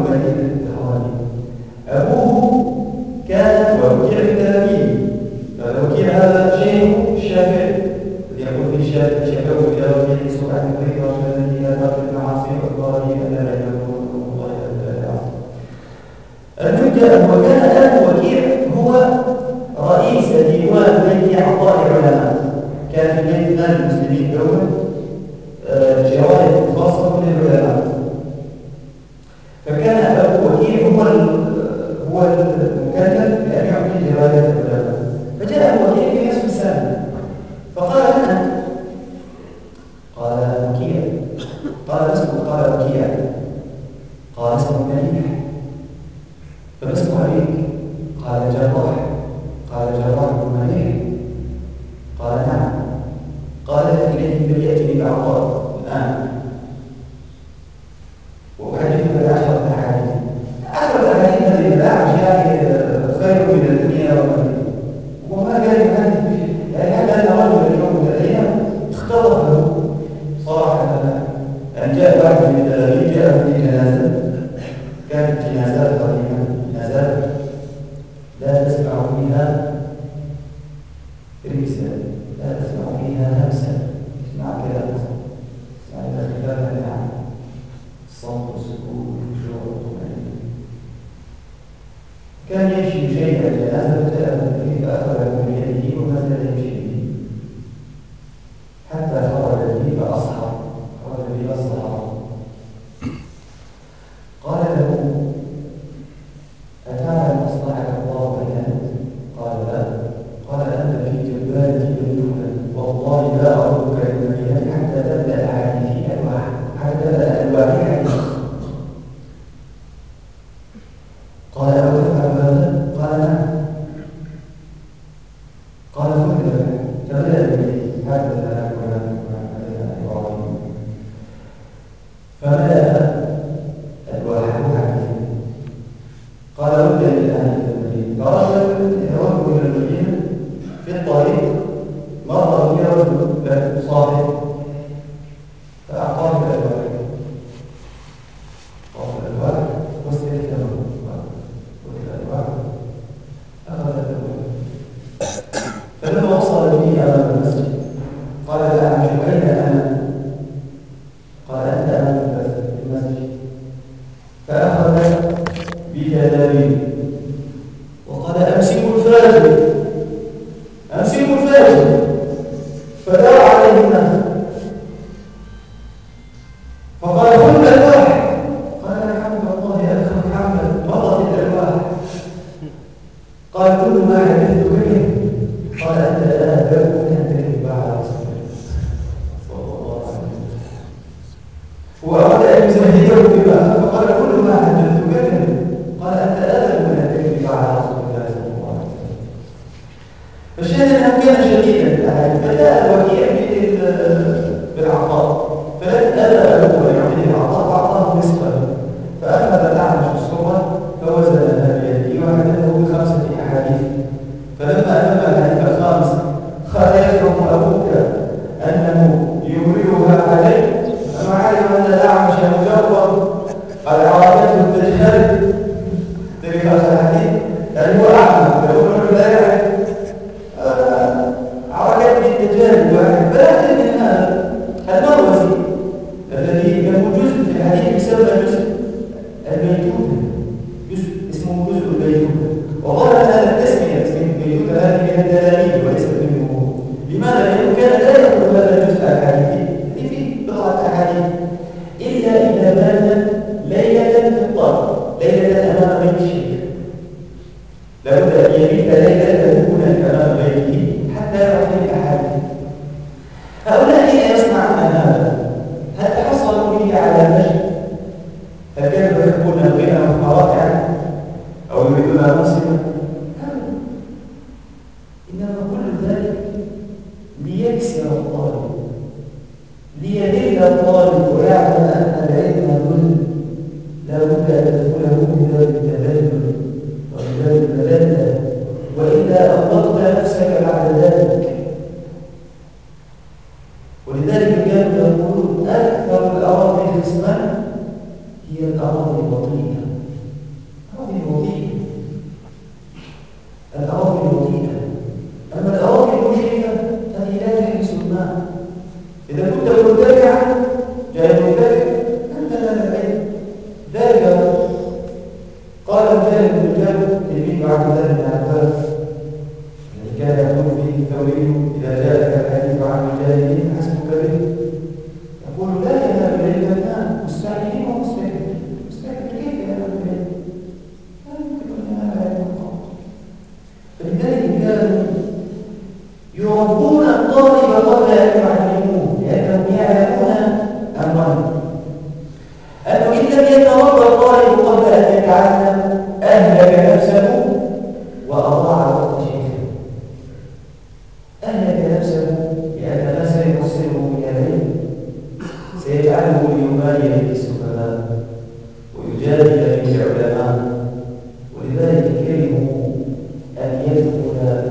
مدينة التهراني. أبوه كان وكيع التلاميذ، فالوكيع هذا شيخ الشافعي الذي يقول فيه الشافعي إلى وكيع سبحانه وتعالى الذي لا تغفر المعاصي والضرر ألا لا يكون الله المبدأ. وكان أبو وكيع هو رئيس ديوان بيت أعضاء العلماء، كان في بيت مال المسلمين دوما جوائز خاصة للعلماء. فكان أبو وكيع هو المكلف بأن يعطي جوائز العلماء. فجاء أبو وكيع في نصف السنة فقال أنا، قال وكيع، قال اسمه، قال وكيع، قال اسمه مليح، فما اسم عليك؟ قال جراح، قال جراح بن مليح، قال نعم، قال إليه فليأتي بعض الآن وأحدثك بعشرة أحاديث. 10 أحاديث هذه الأعمش يعني خير من الدنيا وما كان يحدث به، يعني حتى أن رجل اليوم من الأيام اختلط له صراحة أن جاء واحد من التلاميذ جاء في جنازة، كانت جنازات قديمة، جنازات لا تسمع فيها ريسا، لا تسمع فيها همسا، اسمع كلام، اسمع إذا خلافا عن الصمت والسكون والخشوع والطمأنينة. كان يمشي شيء الجنازة فجاء النبي فأخذه من يده وما زال يمشي به حتى خرج به فأصحى، خرج به الصحراء. قال له أتعلم أصلحك الله أين أنت؟ قال لا. قال أنت في جبال بيوتا والله لا أردك المدينة حتى تبدأ أحاديث ألواح، حتى تبدأ ألواح حديث. قال أو تفعل هذا؟ قال نعم. قال فبدأ به هكذا إبراهيم فبدأ ألواح حديث. قال ابدأ الآن في المدينة. فرجل إلى المدينة في الطريق مر به رجل صاحب فأعطاه الألواح، أعطاه الألواح واستلزمه والألواح أخذ الألواح. فلما وصل به أمام المسجد قال الأعمش أين أنا؟ قال أنت أمام المسجد. فأخذ بجلابيه وقال أمسكوا الفاجر، أمسكوا الفاجر، فدار عليه الناس فقال خذ الألواح. قال الحمد لله يا أخي محمد مضت الألواح. قال كل ما حدثت به. قال أنت الآن لابد أن تكذب على رسول الله صلى الله عليه وسلم. وأراد أن يزهده بما فقال كل ما حدثت به. قال أنت آدم من أن تكذب على رسول الله صلى الله عليه وسلم. فالشاهد أنه كان شديدا فجاء الوكيع بالعطاء فلم أبى أبوه أن يعطيه العطاء فأعطاه نصفه. فأخذ الأعمش الصورة فوزنها بيده وحدثه ب5 أحاديث. فلما أتم الحديث الخامس قال يزعم أبوك أنه يمررها عليه فما علم أن الأعمش مجرد قد عرفته التجهل تلك الحديث يعني هو أعمى فيقول لا يعرف عركة التجهل واحد. فلا من هذا المروزي الذي له جزء في الحديث يسمى جزء البيتوتة، جزء اسمه جزء البيتوتة، وظل هذا التسمية اسم البيتوتة هذه من الدلاليل وليست منه. لماذا؟ لأنه كان لا يأخذ هذا الجزء الحديثي الذي فيه بضعة أحاديث إلا إذا بات ليلة في الطرق، ليلة أمام بيت الشيخ، لابد أن يبيت ليلة هناك أمام بيته حتى يعطي الأحاديث. هؤلاء حين يصنعون هذا هل تحصلوا به على مجد؟ هل كانوا يحبون الغنى والمراكع أو يريدون منصبا؟ إنما كل ذلك ليكسر الطالب، ليذل الطالب ويعلم أن العلم ذل لا بد أن تدخله من باب التذلل ومن باب المذلة، وإلا أغلقت نفسك بعد ذلك. ولذلك كانوا يقولون أكثر الأراضي خصما هي الأراضي البطيئة مجاهد بن جابر تلميذ عبد الله بن عباس الذي كان يقول فيه الثوري إذا جاءك الحديث عن مجاهدين حسبك به يقول لا يذهب إلى الجنان مستعجلين ومستكبرين مستكبر كيف يذهب إليه؟ لا يمكن أن هذا يكون فلذلك كانوا يربون الطالب قبل أن يعلموه لأنهم يعلمون أمرا أنه إن لم يتربى الطالب قبل أن يتعلم أهلك نفسه وأضاع وقت شيخه أهلك نفسه لأن ما سيوصله إليه سيجعله ليماري به السفهاء ويجادل به العلماء ولذلك كرهوا أن يدخل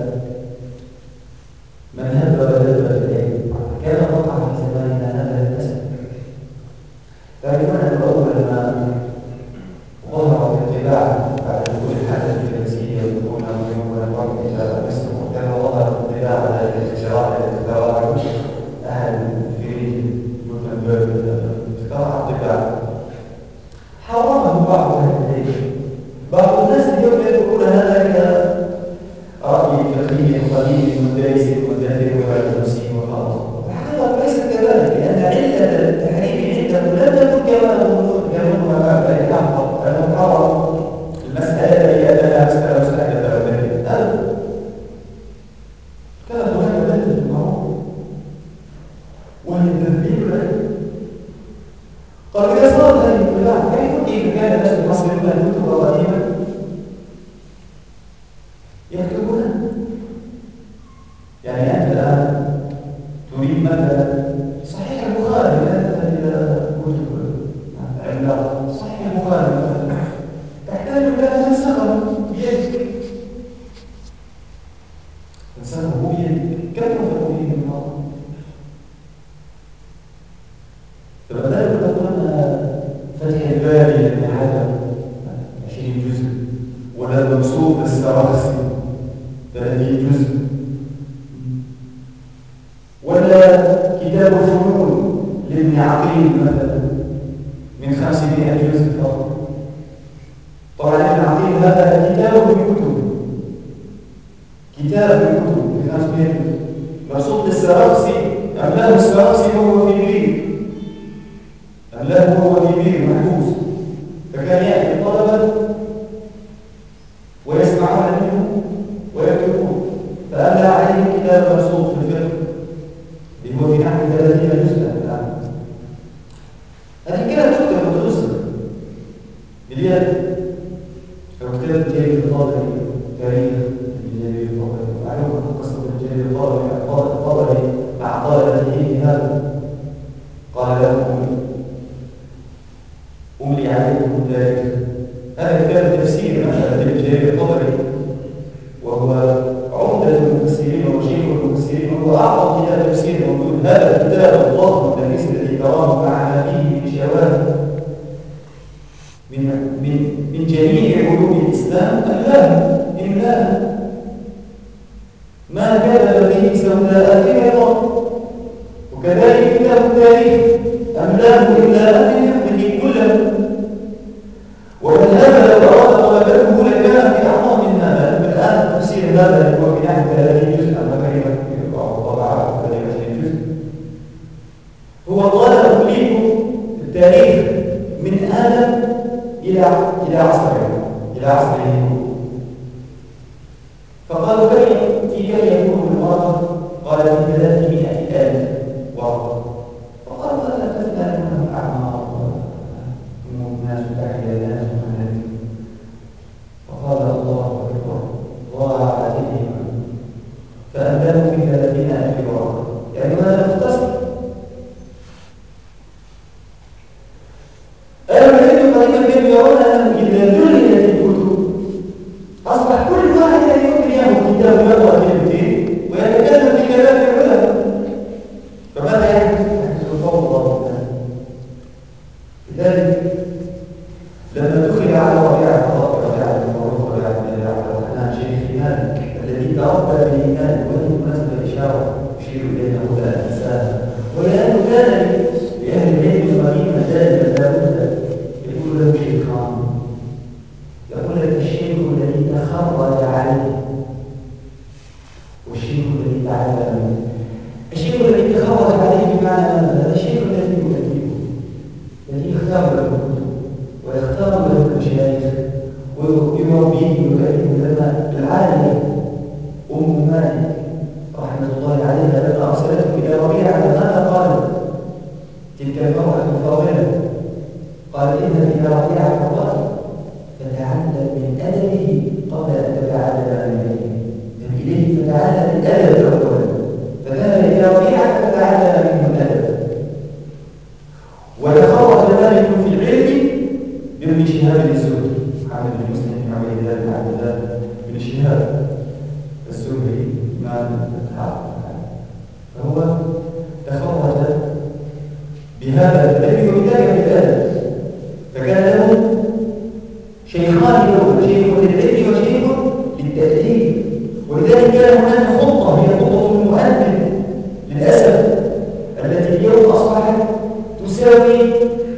من هب ودب في العلم كان وقع في زماننا هذا النسب تعرفون أن أول ما ظهر الاتباع بعد دخول الحدث الفرنسية ودخول اليوم والأمر إلى مصر كان ظهر الاتباع على الاختراع الذي اخترعه أهل فريد جوتنبرغ اخترع الطباعة حرمه بعض أهل العلم بعض الناس اليوم يذكرون هذا كرأي فقيه قليل مدرس مدرس وعلمسي وخلاص الحقيقة ليست كذلك لأن علة التحريم عندهم لم تكن كما يقولون ما بعد يحفظ أنهم حرموا المسألة لأنها مسألة مستحدثة وذلك كان هناك بلد المعروف وهي التنبيه العلم قال إذا صارت هذه البلاد كيف كان الناس يحصلون الكتب قديما يكتبونها يعني أنت الآن تريد مثلا صحيح البخاري أنت إلى كتب عملاق صحيح البخاري مثلا تحتاج إلى تنسخه بيدك تنسخه بيدك كم ينفق به المرض فبدأت قلنا فتح الباري لابن حجر 20 جزء ولا المنصوب للسراخسي 30 جزء ولا كتاب الفنون لابن عقيل مثلا من 500 جزء فقط طبعا ابن عقيل هذا كتاب من كتب من 500 جزء مقصود للسراخسي أملاه السراخسي هو في بير أملاه هو في بير محبوس فكان يأتي الطلبة ويسمعون منه ويكتبون فأملى عليه كتاب مقصود في الفقه اللي هو في نحو 30 جزءا الآن هذه كانت تكتب وتنسخ باليد لو كتبت جرير الطابري تاريخ جرير الطابري معلومة قصة جرير الطابري مع طالبته هذا قال له أملي عليكم التاريخ هذا كتاب تفسير مثلا لجرير الطابري وهو عمدة المفسرين وشيخ المفسرين وهو أعظم كتاب تفسير موجود هذا الكتاب الضخم الذي تراه مع فيه بشواهد من جميع علوم الإسلام إملاها ما كان فيه سوداء كبيرا وكذلك كتاب التاريخ أملاه إملاء من يحمل كله ومن هذا لو أراد طلبته لكان في أعظم من هذا الآن تفسير هذا هو في نحو 30 جزء أما كلمة طبعا كلمة جزء هو طالب لكم التاريخ من آدم إلى عصره فقالوا في كم يكون المرض قال في 300,000 ورقة فقالوا أنا تسأل منهم أعمار الناس تحيا ناس من فقال الله أكبر ضاع عليهم فأنبأوا في 30,000 ورقة يعني هذا مختصر قريبا كانوا يرون أنه إذا دللت الكتب أصبح كل واحد يمكن يأخذ كتاب يقرأ كلمتين ويتكلم بكلام العلماء فماذا يحدث؟ يحدث الفوضى لذلك لما دخل على ربيعة المعروف ربيعة بن الرحمن شيخ مالك الذي تربى به مالك وهي مناسبة إشارة يشير إليها هدى الإنسان ولأنه كان لأهل العلم القديم دائما لا بد يقول له شيخان يقول لك الشيخ ويربيه ويكلمه لما العالم أم مالك رحمة الله عليها لما أرسلته إلى ربيعة ماذا قالت؟ تلك المرأة الفاضلة قال إن إلى ربيعة الرأي فتعلم من أدبه قبل أن تتعلم من علمه. إليه فتعلم الأدب أولا، فذهب إلى ربيعة فتعلم منه الأدب. وتخرج مالك في العلم بابن شهاب الزهري محمد بن مسلم بن عبيد الله بن عبد الله بن شهاب الزهري إمام الحافظ، فهو تخرج بهذا العلم وبذلك بالأدب، فكان له شيخان له، شيخ للعلم وشيخ للتأديب. ولذلك كان هناك خطة هي خطة المؤدب للأسف التي اليوم أصبحت تساوي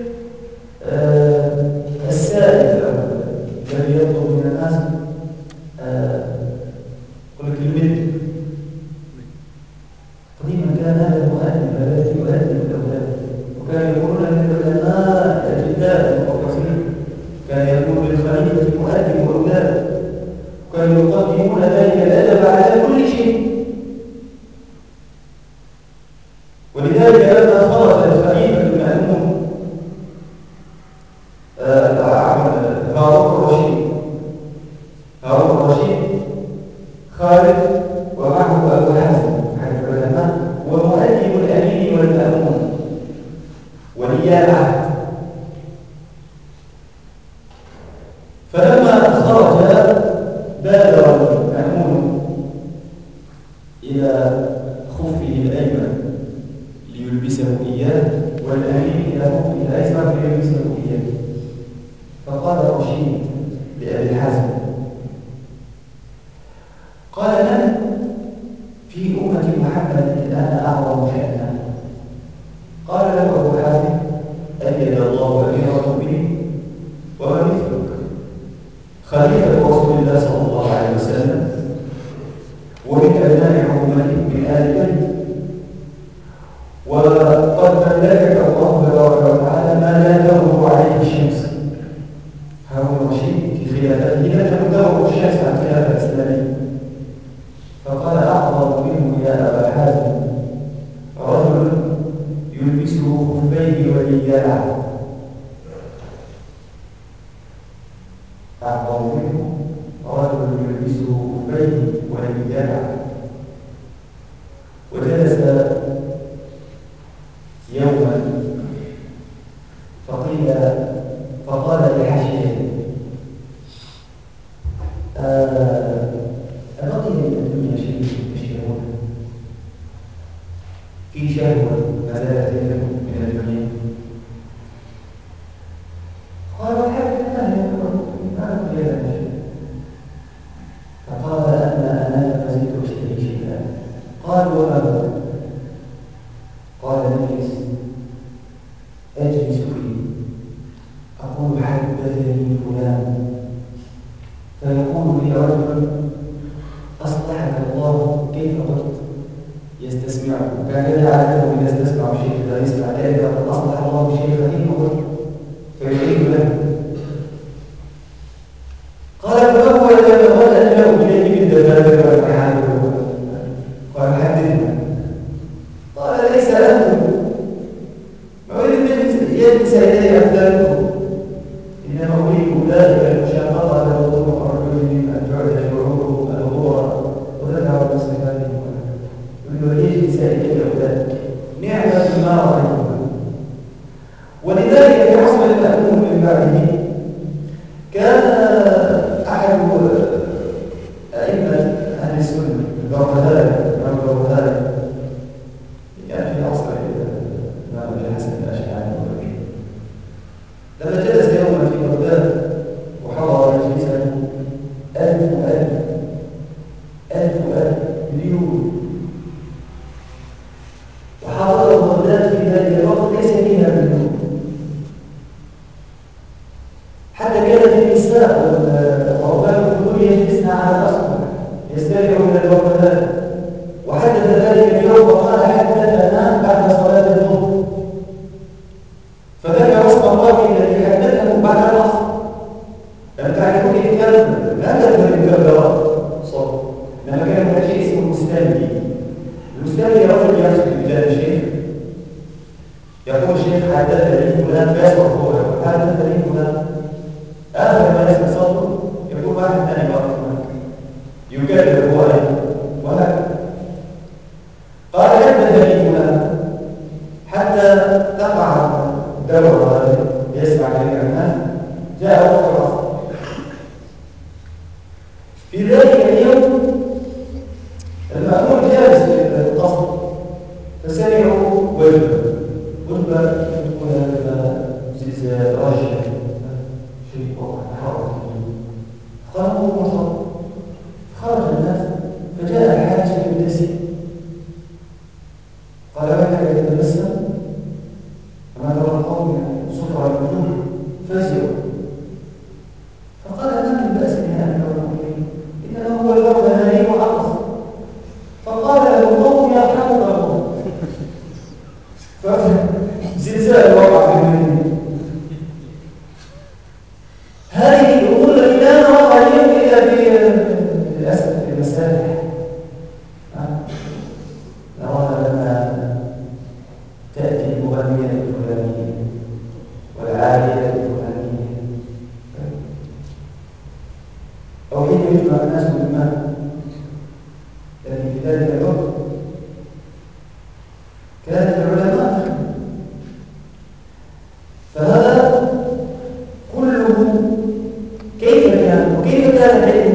السائل الذي يطلب من الناس يقول لك المد. قديما كان هذا المؤدب الذي يؤدب الأولاد، وكان يقولون للعلماء الأجداد المفكرين، كان يقول للخليفة المؤدب والأولاد، وكانوا يقدمون ذلك الأدب على كل شيء. ولذلك لما خرج الخليفة المأمون هارون الرشيد خالد ومعه أبو حازم أحد العلماء ومؤدب الأمين والمأمون ولي العهد. فلما خرج بادر المأمون إلى خفه الأيمن ليلبسه إياه، والأمين إلى خفه الأيسر ليلبسه إياه. فقال رشيد لأبي حازم قال من في أمة محمد الآن أعظم شأنا؟ قال له أبو حازم أيد الله أمير المؤمنين وما مثلك خليفة رسول الله صلى الله عليه وسلم ومن أبناء عمومته من آل بيت، وقد ملكك الله تبارك وتعالى ما لا تغرب عليه الشمس. هارون الرشيد في خلافته لا تغرب الشمس عن خلافة الإسلامية. فقال أعظم منه يا أبا حازم رجل يلبسه خفيه ولي العهد، أعظم منه رجل يلبسه خفيه ولي العهد. وجلس يوما فقال لحاشيته أبقي من الدنيا شيء تشتهون؟ في شهوة ما زالت لكم من الدنيا؟ قال الحمد لله ما أقول هذا شيء. فقال أنا فزلت أشتري شيئا. قال وما هو؟ قال أجلس فيه أقول حدثني فلان، فيقول لي رجل أصلحك الله كيف قلت؟ يستسمعه، كان يجعل له إذا استسمع الشيخ لا يسمع كيف قد أصلح الله الشيخ كيف قلت؟ فيعيد له. قال فأول لما قال أنه إليه من دفاتر والمحامل. قال حدثنا. قال ليس أنتم يجلس إليه أبدانكم، إنما أريد أولئك المشاقة على وضوء الرجل من أن تعد شعوره الغور وتذهب بصفاتهم، وأنه يجلس إليه أولئك نعمة ما رأيتها. ولذلك في عصر المأمون من بعده كان أحد أئمة أهل السنة البرهاني كان في عصر الإمام الحسن الأشعري لما جلس يوما في بغداد وحضر مجلسه 1000 مليون، وحضر بغداد في ذلك الوقت ليس فيها مليون، حتى كانت النساء والرهبان الكل يجلسن على الأسطح يستمعوا من البغداد. وحدث ذلك اليوم وقال حدثنا بعد صلاة الظهر، فذكر اسم الراوي الذي حدثه بعد العصر. لم تعرفوا كيف كان الناس يصلوا يكون واحد ثاني واقف يكرر هو أيضا وهكذا. قال كم دليلنا حتى تقع الدورة يسمع جميع الناس. جاء وقت العصر في ذلك اليوم المأمون جالس في القصر فسمعوا وجبة تكون زلزال رجع شيء حركة قالوا مصر. خرج الناس فجاء الحاج يبتسم قال وين يتبسم فما ترى القوم صفر الوجود فزعوا فقال ما من بأس بها المؤمنين إنما هو اليوم هنيء وعطس. فقال له القوم يرحمك الله فزلزال وقع في المدينة. هذه الأمور التي لا نراها اليوم إلا للأسف في المساجد نراها لما تأتي المغنية الفلانية والعالية الفلانية أو حين يجمع الناس بالماء. لكن في ذلك الوقت كانت العلماء فهذا كله كيف كان وكيف كان العلم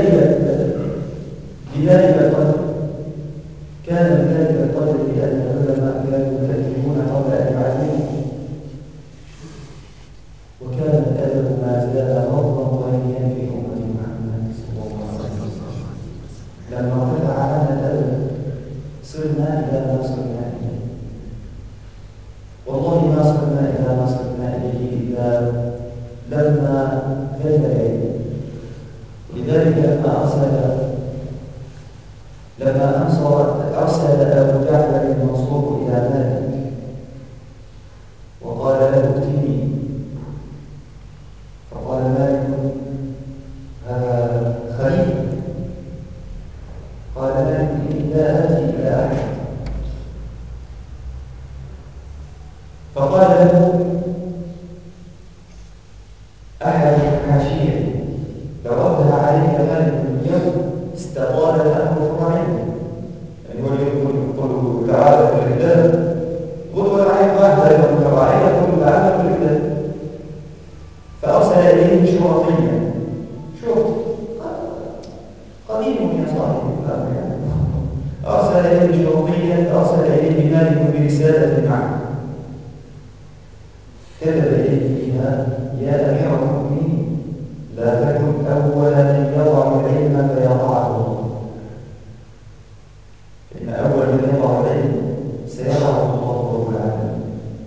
بذلك القدر. كان بذلك القدر لأن العلماء كانوا يفكرون قبل أن يعلموا وكان الأدب ما زال غضا غنيا في أمة محمد صلى الله عليه وسلم. لما فتح عنا الأدب صرنا إلى ما صرنا إليه. والله ما صرنا إلى ما صرنا إليه إلا لما فتح العلم. لذلك لما أرسل أبو جعفر المنصور إلى مالك وقال له اكتبني فقال مالك هذا خليل. قال مالك إني لا آتي إلى أحد. فقال له أحد حاشية لو أبدأ عليك مالك اليوم استطال الأمر فرعين. يعني هو يقول تعالى كل الكتاب غدوة عين واحدة يقول فرعين يقول تعالى كل الكتاب. فأرسل إليه شرطيا شرط قديم يا صاحبي أرسل إليه شرطيا أرسل إليه مالك برسالة معه كتب إليه فيها يا أمير المؤمنين لا تكن أول من يضع العلم فيضعه الله. إن أول من يضع العلم سيضعه الله رب العالمين.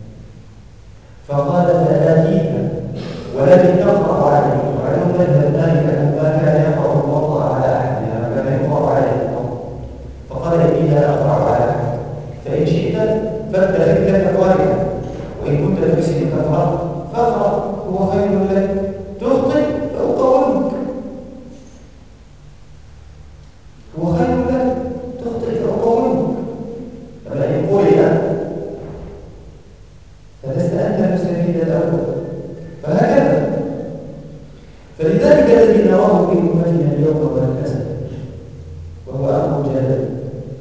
فقال فآتيك ولكن تقرأ عليه. وعلم مذهب ذلك أنه ما كان يقرأ الموضع على أحد يعني كان يقرأ عليه. فقال إني لا أقرأ على أحد فإن شئت فاتخذ لك قارئا وإن كنت تحسن تقرأ فاقرأ هو خير لك. تخطئ فأقومك هو خير لك. تخطئ فأقومك. أما إن قرئ فلست أنت المستفيد الأول. فهكذا. فلذلك الذي نراه في أمتنا اليوم والأسف وهو أمر جلل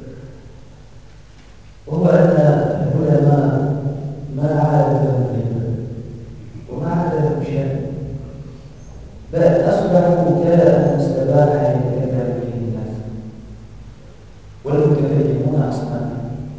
وهو أن العلماء ما عاد لهم علم وما عاد لهم شأن بل أصبحوا كائنا مستباحا يتكلم به الناس والمتكلمون أصناما.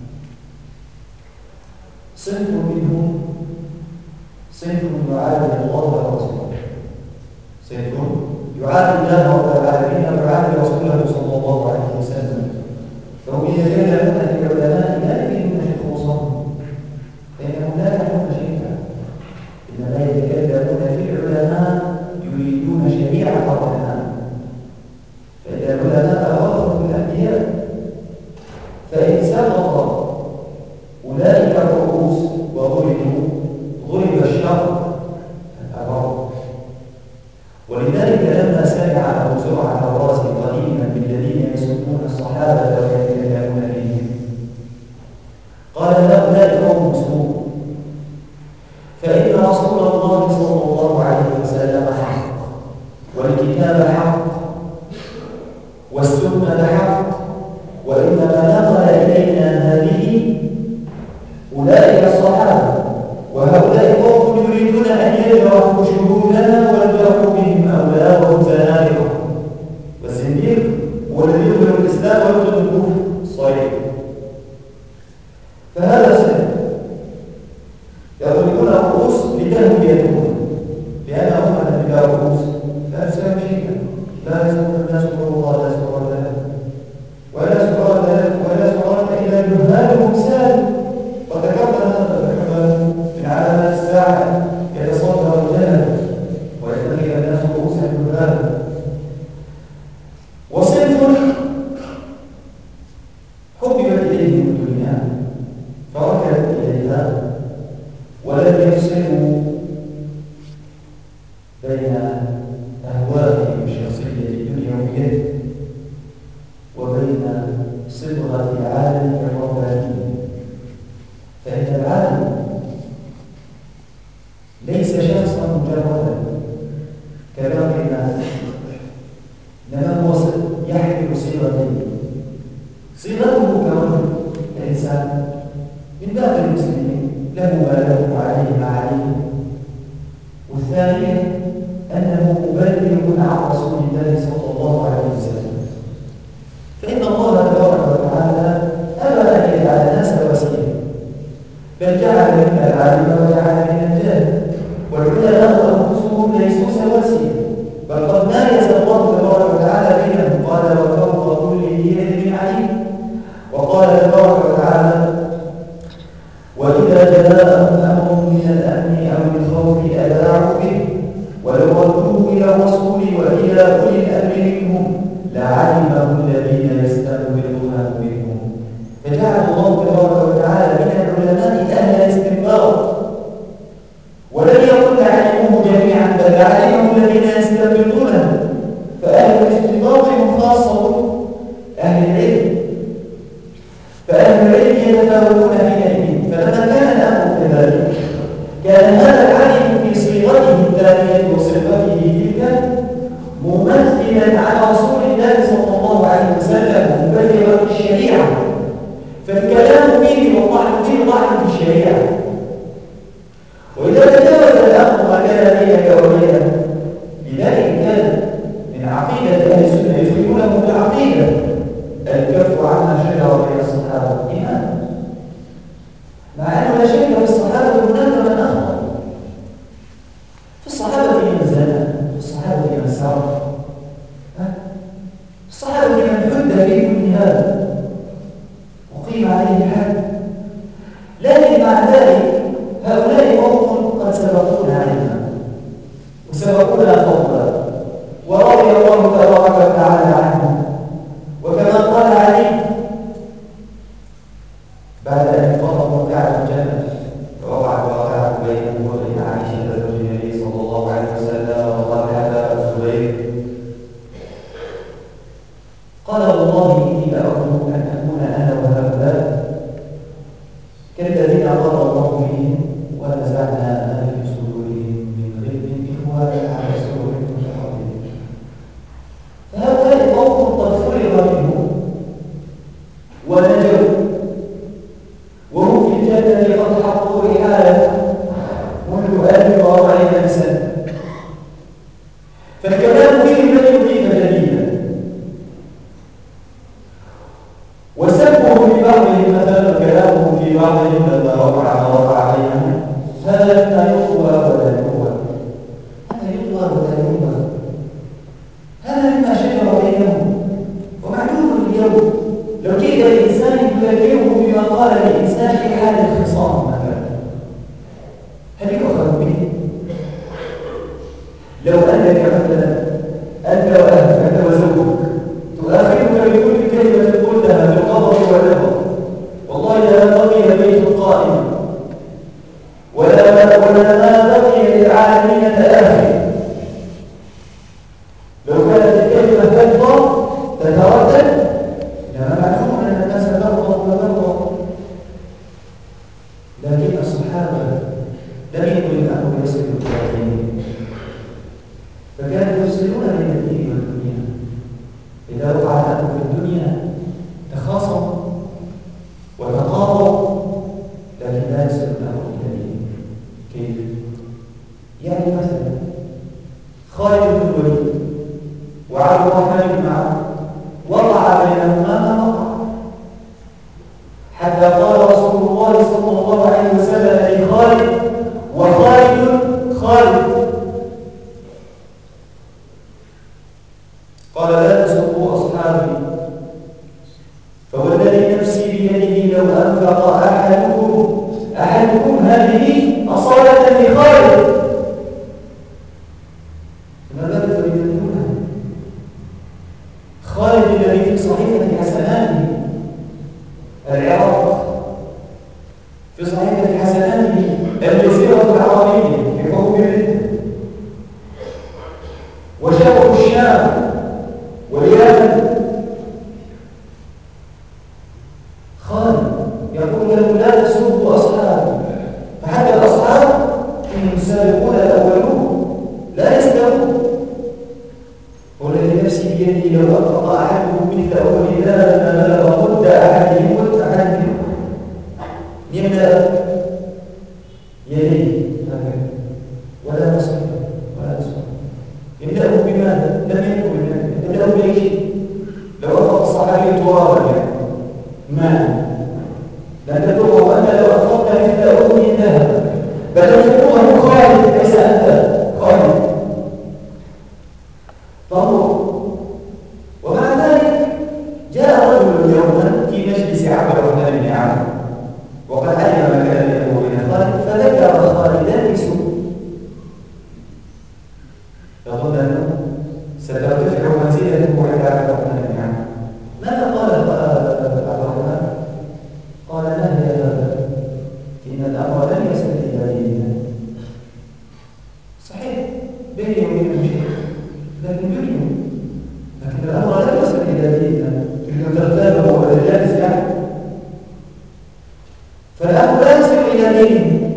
صنف منهم صنف يعادل الله ورسوله. صنف يعادل الله رب العالمين ويعادل رسوله صلى الله عليه وسلم. فهم يتكلمون في العلماء لا يريدون شخوصهم فإنهم لا يعلمون شيئا إنما يتكلمون في العلماء يريدون شريعة الرحمن. فإذا العلماء ورثوا الأنبياء فإن سقط أولئك الرؤوس وضرب الشر الأبرار. ولذلك لما سمع أبو زرعة الرازي قديما بالذين يسبون الصحابة ويتكلمون فيهم قال هؤلاء قوم مسلمون فإن رسول الله صلى الله عليه وسلم حق والكتاب حق والسنة حق، وإنما نقل إلينا هذه أولئك الصحابة، وهؤلاء قوم يريدون أن يجرحوا شهودنا ويجرحوا بهم أولادهم زنادقة، والزنديق هو الذي يظهر الإسلام ويبطل الكفر الصريح. فهذا سنة يضربون الرؤوس لتهوا يدهم، لأنهم بلا رؤوس لا تساوي شيئا، لا يذكر الناس الله، لا يذكر الله، ولا سؤال إلا جهالهم سال. وذكرنا هذا من علامات الساعة يتصدر الجهل ويتخذ الناس رؤوسا جهالا. وصنف حببت إليهم الدنيا فركبوا إليها ولم يفصلوا بين أهوائهم الشخصية الدنيوية وبين صبغة العالم الرباني. فإن العالم ليس شخصا مجردا كباقي الناس، إنما هو يحمل صيغتين: صيغته كرجل كإنسان من باقي المسلمين له ما له وعليه ما عليه، والثانية أنه مبلغ عن رسول الله صلى الله عليه وسلم. فإن الله تبارك وتعالى أبى أن يجعل الناس وسيلة، بل جعل منا العالم وجعل منا الجاهل، والعلماء أنفسهم ليسوا سواسية، بل قد ميز الله تبارك وتعالى بينهم، قال وفوق كل ذي علم عليم. وقال تبارك وتعالى وإذا جاءهم أمر من الأمن أو الخوف أذاعوا به ولو ردوه إلى الرسول وإلى أولي الأمر منهم لعلمه الذين يستنبطونه منهم. فجعل الله تبارك وتعالى من العلماء أهل الاستنباط، ولم يكن علموه جميعا بل علمه الذين يستنبطونه. فأهل الاستنباط هم خاصة أهل العلم، فأهل العلم يتفاوتون حينئذ. فلما كان الأمر كذلك كان هذا العالم في صيغته الثانية وصفته تلك ممثلا على رسول الله صلى الله عليه وسلم مبلغا الشريعة، فالكلام فيه والطعن فيه طعن في الشريعة. وإذا تجاوز الأمر ما كان بينك وبينه، لذلك كان من عقيدة أهل السنة يفهمونه في العقيدة الكف عما شجر بين الصحابة. لماذا؟ مع أنه لا شك في الصحابة هناك من أخطأ، في الصحابة من زنى، في الصحابة من سرق، في الصحابة من حد في كل هذا وقيم عليه الحد. لكن مع ذلك هؤلاء قوم قد سبقونا علما وسبقونا فضلا ورضي الله تبارك وتعالى عنهم. وكما قال علي بعد أن فرضوا كعب الجنة ووقعت واقعة بينه وبين عائشة زوج النبي صلى الله عليه وسلم وطلحة الزبير، قال والله إني لأظن يفصلون بين الدين والدنيا. إذا وقع الأمر في الدنيا تخاصموا وتقاضوا، لكن لا يصل الأمر إلى الدين. كيف؟ يعني مثلا خالد بن الوليد وعبد الرحمن بن عوف وقع بينهما ما وقع، حتى قال رسول الله صلى الله عليه وسلم لخالد وخالد خالد، قال لا تسبوا أصحابي فوالذي نفسي بيده لو أنفق أحدكم هذه أصالة لخالد ما بالك بمن خالد الذي في صحيفة حسناته العراق، في صحيفة حسناته الجزيرة العربية في حكم الردة وشرق الشام واليمن. خالد يقول له لا تسبوا أصحابي، فحتى الأصحاب إنهم السابقون الأولون لا يستوون. والذي نفسي بيده لو أنفق أحدهم مثل أول ذلك ما بلغ مد أحدهم مد أحدهم يملأ يديه هكذا ولا نصف ولا نصف. يملأه بماذا؟ لم يكن يملأه بأي شيء. لو أنفق الصحابي ترابا ماء لا تدعو وأنت لو أنفقت مثل أول ذهب، بل تدعوه خالد ليس أنت خالد. طهور. ومع ذلك جاء رجل يوما في مجلس عبد الرحمن بن عوف وقد علم ما كان بينه وبين خالد، فذكر خالدا بسوء، يظن انه سترتفع منزلته عند عبد الرحمن بن عوف. ماذا قال عبد الرحمن؟ قال لا يا هذا ان الامر لن يصل الى ديننا. صحيح بيني وبينه شيء لكن دنيا، لكن الامر لا يصل الى ديننا. تريد تغتابه ولا جالس يعني، فالامر لا يصل الى دينه.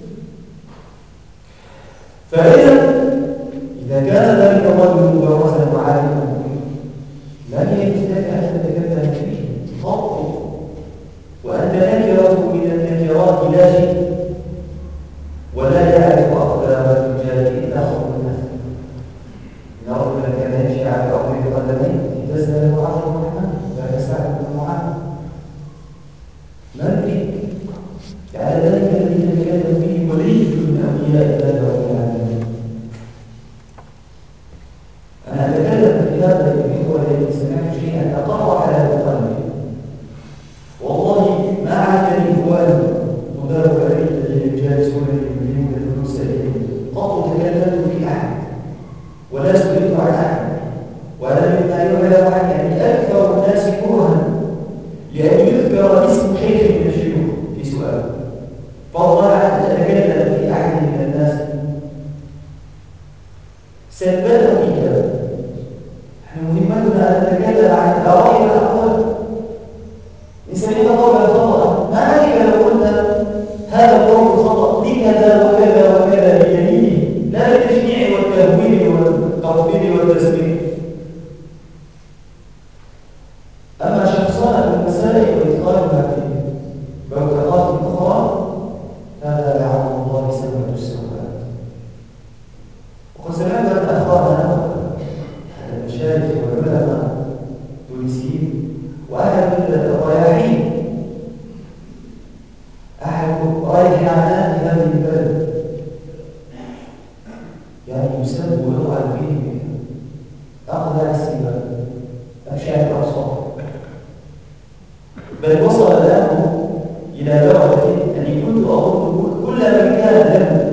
فاذا كان ذلك الرجل مبرزا وعالما لم يجد لك ان تتكلم فيه خطئ، وانت نكره من النكرات لا شيء، ولا يعرف اقدام الرجال الا خطئ الناس. إن رجلا كان يمشي على الأرض بقدمين اهتز له عرش الرحمن ذاك سعد بن معاذ. ما يدريك على ذلك الذي تتكلم فيه ولي من أولياء الله رب العالمين. أنا أتكلم في هذا الإخوة الذي سمعت شيئا أقر على قلبي، والله ما عاد الإخوان مدارك الذين جالسون يملكون الفلوس قط تكلمت في أحد ولا سئلت عن أحد ولم يتعلم عن يعني أكثر الناس كرها لأن يذكر اسم شيخ من الشيوخ في سؤال، فضلا عن أن أتكلم في أحد من الناس سببت إيجابا. نحن مهمتنا أن نتكلم عن الآراء والأقوال. إن سمعت قولا خطأ ما عليك لو قلت هذا القول خطأ لكذا وكذا وكذا بدليله، لا بالتشنيع والتهويل والترفيض والتسبيح. أما شخصنة المسائل وإدخالها في بوتقات أخرى هذا لعن الله سبب السوءات. وقد سمعت أن أخبارنا المشايخ والعلماء التونسيين وأحد الرياحين أحد ريحانات هذه البلد يعني يسب ويطعن فيه أقضى السباب أفشاء الأبصار، بل وصل الأمر إلى درجة أني كنت أظن كل من كان له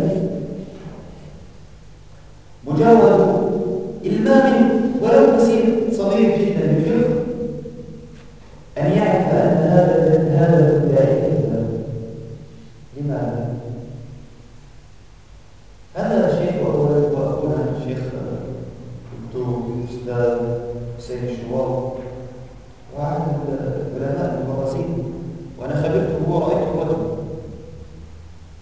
مجرد إلمام ولو بسيط صغير جدا بالفقه أن يعرف أن هذا المدعي كذاب. لماذا؟ هذا الشيخ وأخونا الشيخ الدكتور الأستاذ حسين الشوار وأحد العلماء المدرسين، وأنا خبرته ورأيته رجل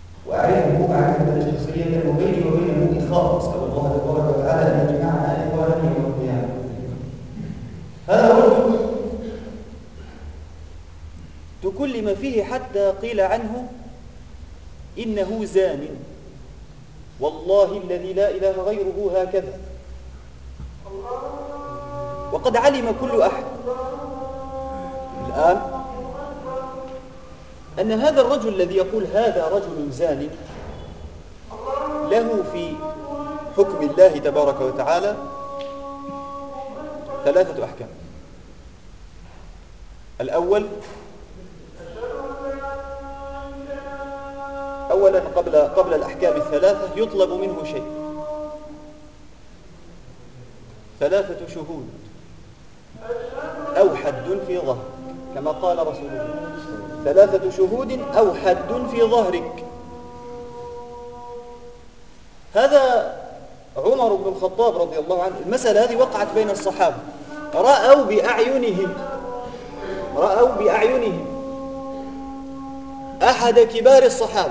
وأعرفه معرفة شخصية وبيني وبينه إخاء. أسأل الله تبارك وتعالى أن يجمعنا إخوانا كلم فيه حتى قيل عنه إنه زان، والله الذي لا إله غيره هكذا. وقد علم كل أحد الآن أن هذا الرجل الذي يقول هذا رجل زان له في حكم الله تبارك وتعالى 3 أحكام. الأول، أولا قبل الأحكام ال3 يطلب منه شيء، 3 شهود أو حد في ظهرك، كما قال رسول الله 3 شهود أو حد في ظهرك. هذا عمر بن الخطاب رضي الله عنه، المسألة هذه وقعت بين الصحابة، رأوا بأعينهم أحد كبار الصحابة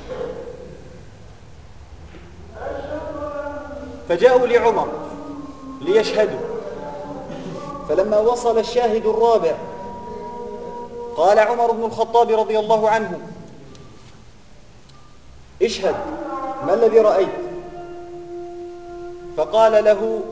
فجاءوا لعمر ليشهدوا، فلما وصل الشاهد الرابع قال عمر بن الخطاب رضي الله عنه اشهد، ما الذي رأيت؟ فقال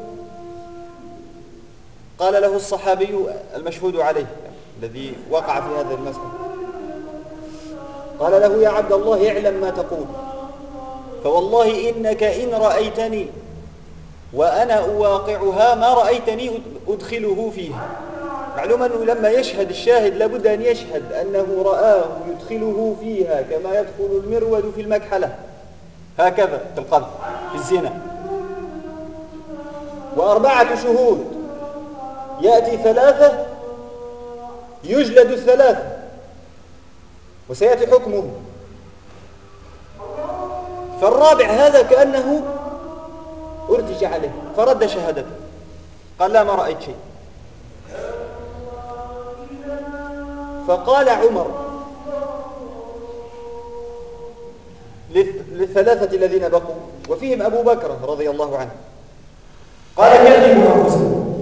له الصحابي المشهود عليه الذي وقع في هذا المسألة، قال له يا عبد الله اعلم ما تقول، فوالله إنك إن رأيتني وأنا أواقعها ما رأيتني أدخله فيها. معلوم أنه لما يشهد الشاهد لابد أن يشهد أنه رآه يدخله فيها كما يدخل المرود في المكحلة، هكذا في القذف في الزنا. و4 شهود يأتي 3 يجلد 3 وسيأتي حكمه. فالرابع هذا كأنه أرتج عليه فرد شهادته، قال لا ما رأيت شيء. فقال عمر لل3 الذين بقوا وفيهم أبو بكر رضي الله عنه، قال كذبوا أنفسكم.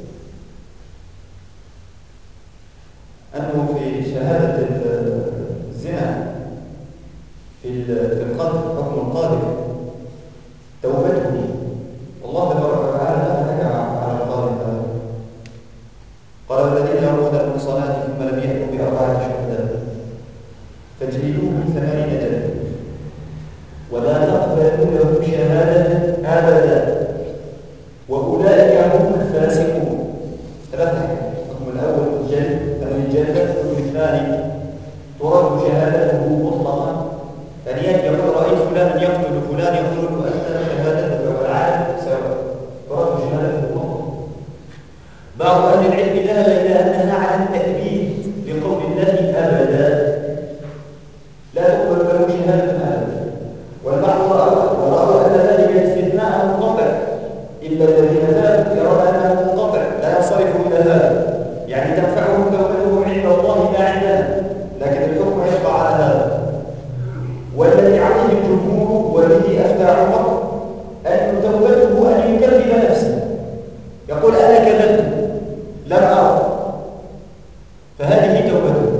أنه في شهادة الزنا في القذف حكم القاذف توبته، والله تبارك وتعالى حكم على القاذف. قال الذين يرمون المحصنات ثم لم يأتوا ب4 شهداء فاجلدوهم 8 جلدة ولا تقبلوا له شهادة أبدا وأولئك هم الفاسقون. 3 الحكم الأول الجلد 8 جلدة، الحكم الثاني ترد شهادته مطلقا، ثانيا يقول رأيت فلانا يقتل فلان يقول له أنت شهادتك والعالم سواء، ترد شهادته مطلقا. بعض أهل العلم ذهب إلى أنها على التأبيد لقول الله أبدا لا تقبل له شهادة أبدا، والبعض رأوا أن ذلك استثناء منقطع، إلا الذين ذهبوا يرون أنه منقطع لا ينصرف إلى هذا، يعني تنفعهم توبتهم عند الله لا عندنا، لكن الحكم يبقى على هذا. والذي عليه الجمهور والذي أفتى عمر أن توبته أن يكذب نفسه، يقول أنا كذبت لم أرى، فهذه توبته.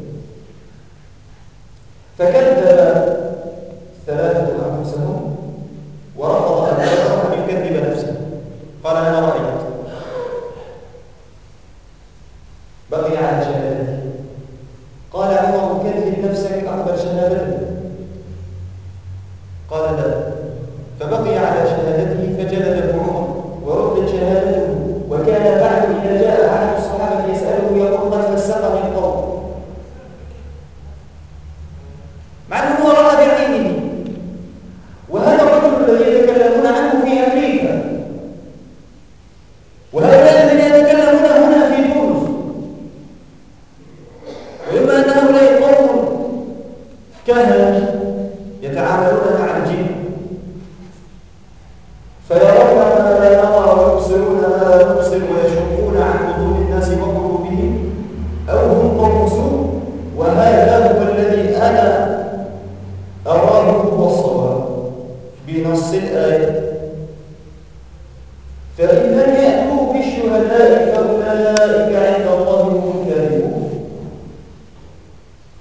فكذب 3 أنفسهم ورفض أن يكذب نفسه، قال أنا رأيت. بقي على شهادته، قال عمر كذب نفسك أقبل شهادته، قال لا، فبقي على شهادته فجلده عمر وردت شهادته. وكان بعد إذا جاء أحد الصحابة يسأله يقول قد فسقني القوم، مع أنه رأى بعينه. وهذا الرجل الذي يتكلمون عنه في أمريكا، وهؤلاء الذين يتكلمون هنا في تونس، وإما أن هؤلاء قوم كهنة يتعاملون مع الجن فيرون ما لا نرى ويبصرون ما لا نبصر ويشقون عن بطون الناس وقلوبهم، أو هم قوم سوء، وهذا هو الذي أنا أراه هو الصواب بنص الآية. فإن لم يأتوا بالشهداء فأولئك عند الله هم الكاذبون.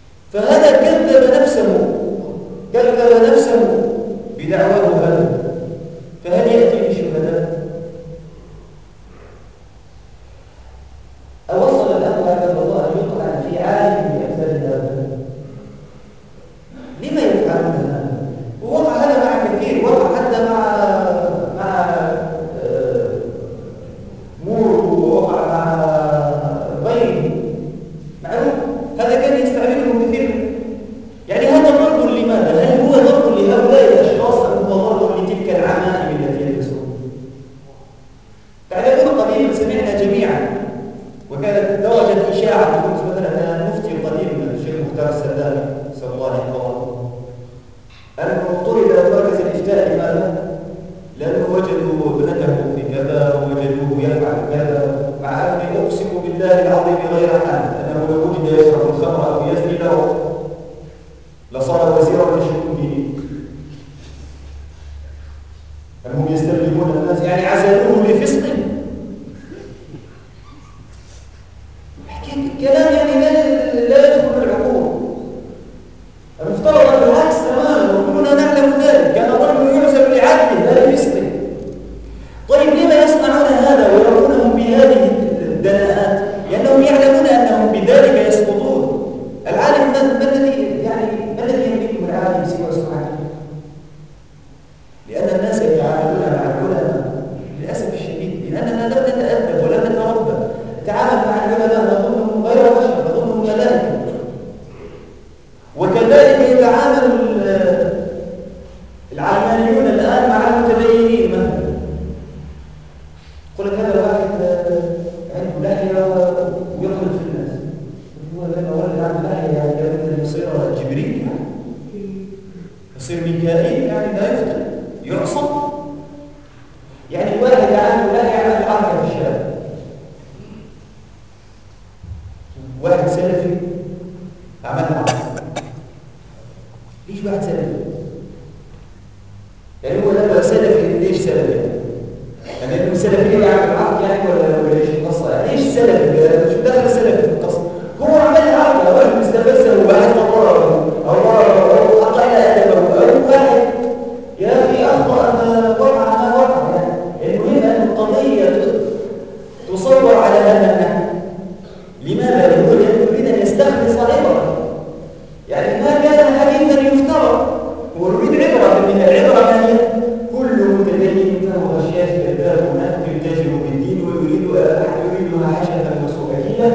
سمعنا جميعا، وكانت درجة إشاعة تقول مثلا المفتي القديم الشيخ مختار السداني نسأل الله أن يحفظه أنه طلب مركز الإفتاء. لماذا؟ لأنه وجدوا ابنته في كذا ووجدوه يفعل كذا، مع أني أقسم بالله العظيم غير حال أنه لو وجد يشرب الخمر أو يزني لصار وزيرا لشؤون دينه. هم يستبدلون الناس، يعني عزلوه لفسق. كلام يعني لا يدخل العقول. المفترض أن العكس تماما، وكلنا نعلم ذلك. كان الرجل يعزل لعدله لا لفسقه. طيب لما يصنعون هذا ويرونهم بهذه الدناءات؟ لأنهم يعلمون أنهم بذلك يسقطون. العالم ما الذي يملكه العالم سوى سمعته؟ لأن الناس يتعاملون مع العلماء للأسف الشديد، لأننا لم نتأدب ولم نتربى. نتعامل مع العلماء نظنهم غير بشر، نظنهم ملائكة. وكذلك يتعامل العلمانيون الآن مع المتدينين مثلا. يقول لك هذا واحد عنده لحية ويخلط في الناس. هو لما ولد عنده لحية يعني يصير جبريل، يصير ميكائيل، يعني لا يفتن يعصم. يعني واحد عنده لحية يعمل حركة في الشارع، واحد سلفي عمل عصر. ليش واحد سلفي؟ يعني هو لما سلفي ليش سلفي؟ يعني انه سلفي يعمل عقد يعني ولا ايش القصه؟ يعني ايش سلفي؟ شو دخل السلفي في القصه؟ هو عمل عقد، رجل استفزه وبعد ضرره او اقل ادبه، او واحد يا اخي اخطا ما وقع يعني. المهم ان القضيه تصور على هذا النحو. لماذا؟ يقول يريد ان يستخلص عبره، يعني ما كان حديثا يفترى، هو يريد عبره. من العبره ما هي؟ كل متدين له غشاش كذاب منافق يتاجر بالدين ويريدها حشفا وسؤاليا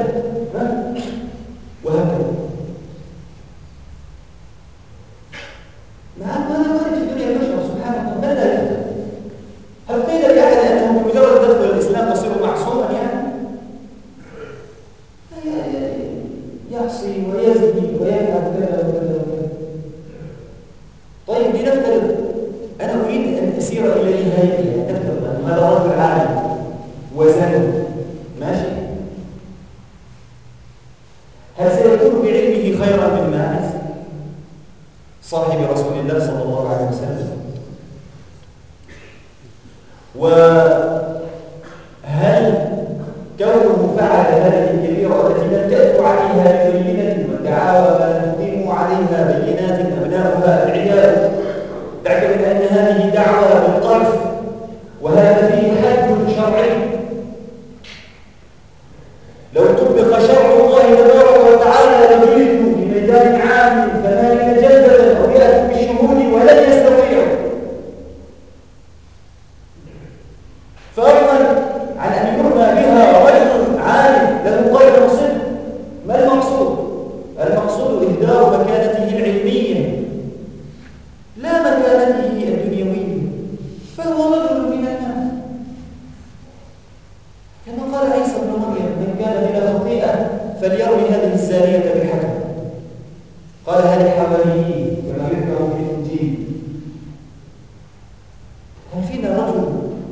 وهكذا. نعم هذا وارد في الدنيا البشر سبحان الله. ماذا يفعل؟ هل قيل لأحد أنه بمجرد دخول الإسلام تصير معصوما؟ يعني يعصي ويزني ويفعل كذا وكذا وكذا. طيب لنفترض أنا أريد أن أسير إلى نهايتها. نفترض أن هذا رجل عالم وزنه ماشي، هل سيكون بعلمه خيرا من ماعز صاحب رسول الله صلى الله عليه وسلم؟ وهل كونه فعل هذه الكبيرة التي لم تأتوا عليها ببينة وادعاها ما نقيموا عليها بينات أبناؤها العيال، تعتقد أن هذه دعوة بالطرف وهذا فيه حد شرعي؟ لو طبق شرع الله تبارك وتعالى لجلدوا في ميدان عام 80 جلدة أو يأتوا بالشهود ولن يستطيعوا. فضلا عن أن يرمى بها رجل عالم له قلب صدق، ما المقصود؟ المقصود إهدار مكانته العلمية لا مكانته الدنيوية، فهو رجل من الناس. كما قال عيسى بن مريم من كان بلا خطيئة فليرمي هذه الزانية بالحجر. قالها لحواريين كما يذكر في الإنجيل. هل فينا رجل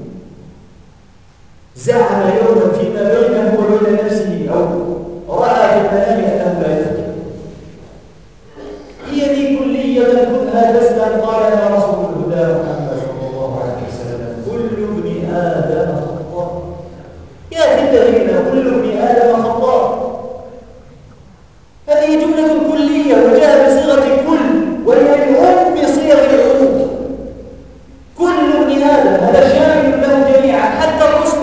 زعم يوما فيما بينه وبين نفسه أو رأى في المنام أنه لا يفتح؟ هي دي كلية خذها تسلم. قال يا رسول الهدى محمد صلى الله عليه وسلم كل ابن آدم خطاء. يا الذين كل ابن آدم خطاء، هذه جملة كلية وجاء بصيغة كل وهي الأم بصيغ العموم. كل ابن آدم هذا شامل له جميعا حتى الرسل.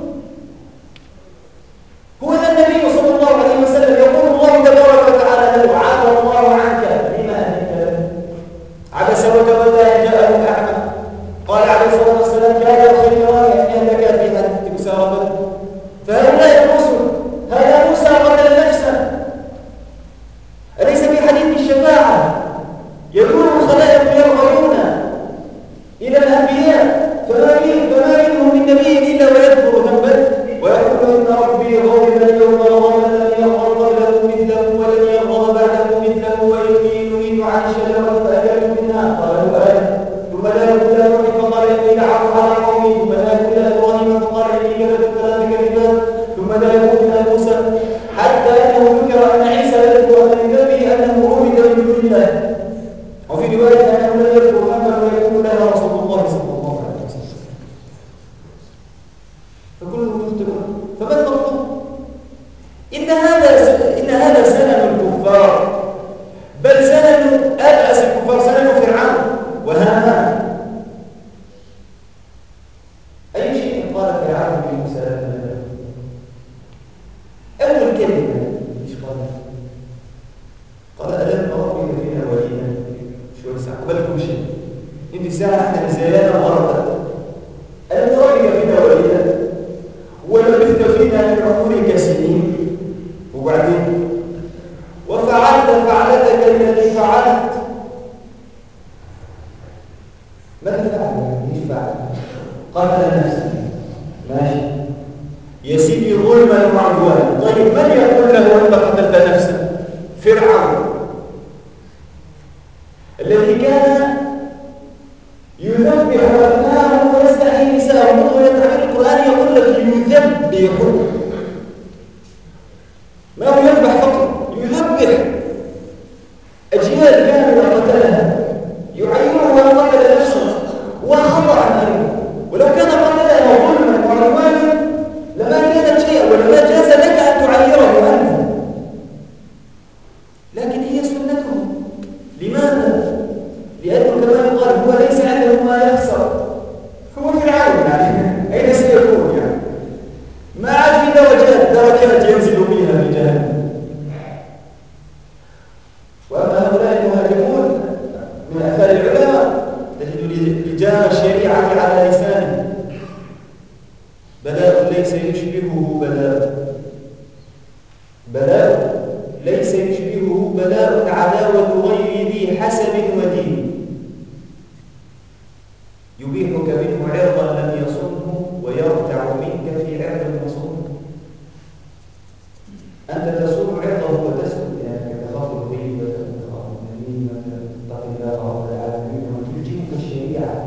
هو النبي صلى الله عليه وسلم يقول الله تبارك وتعالى له عفى الله عنك لما أهلك عبس وتولى أن جاءه الأعمى. قال عليه الصلاة والسلام كان الخيران أهلك في حديث مساربة. فهؤلاء الرسل هذا موسى قتل نفسه، أليس في حديث الشفاعة يقول الخلائق يرغبون إلى الأنبياء فما منهم من نبي إلا ويذكر ذنبا ويقول يخطئون. فما المطلوب؟ إن هذا سنن الكفار، بل سنن أبأس الكفار، سنن فرعون وهامان. أي شيء قال فرعون لموسى؟ أول كلمة إيش قال ألم نربك فينا وليدا؟ شو يستقبلكم شيء؟ إنت ساعة احنا نزيلانا مرة. ألم نربك فينا وليدا ولبثت فينا من عمرك سنين؟ وبعدين وفعلت فعلتك التي فعلت. ماذا فعل؟ ايش فعل؟ قتل نفسه. ماشي يا سيدي، ظلما وعدوانا. طيب من يقول له انت قتلت نفسك؟ فرعون الذي كان يذبح ابناءه ويستحيي نساءه، ويتعبير القران يقول لك يذبح، ما هو يذبح فقط، يذبح أجيال كاملة قتلها، يعيرها قتل نفسه وخطأ أيضا. ولو كان قتلها ظلما وعدوانا لما كانت شيئا ولما جاز لك أن تعيره أنت، لكن هي سنته. لماذا؟ لأنه كما يقال هو ليس عنده ما يخسر، هو فرعون يعني أين سيكون يعني؟ ما عاد في درجات ينزل بها في جهنم. وأما هؤلاء المهاجمون من أثار العلماء تجد لجام الشريعة على لسانه بلاء ليس يشبهه بلاء ليس يشبهه بلاء عداوة غير ذي حسب ودين يبيحك منه عرضا لم يصنه ويرتع منك في عرض مصون. أنت تصون عرضه وتسكت يعني تخاف الغيبة تخاف النميمة تتقي الله رب العالمين وتلجمك الشريعة،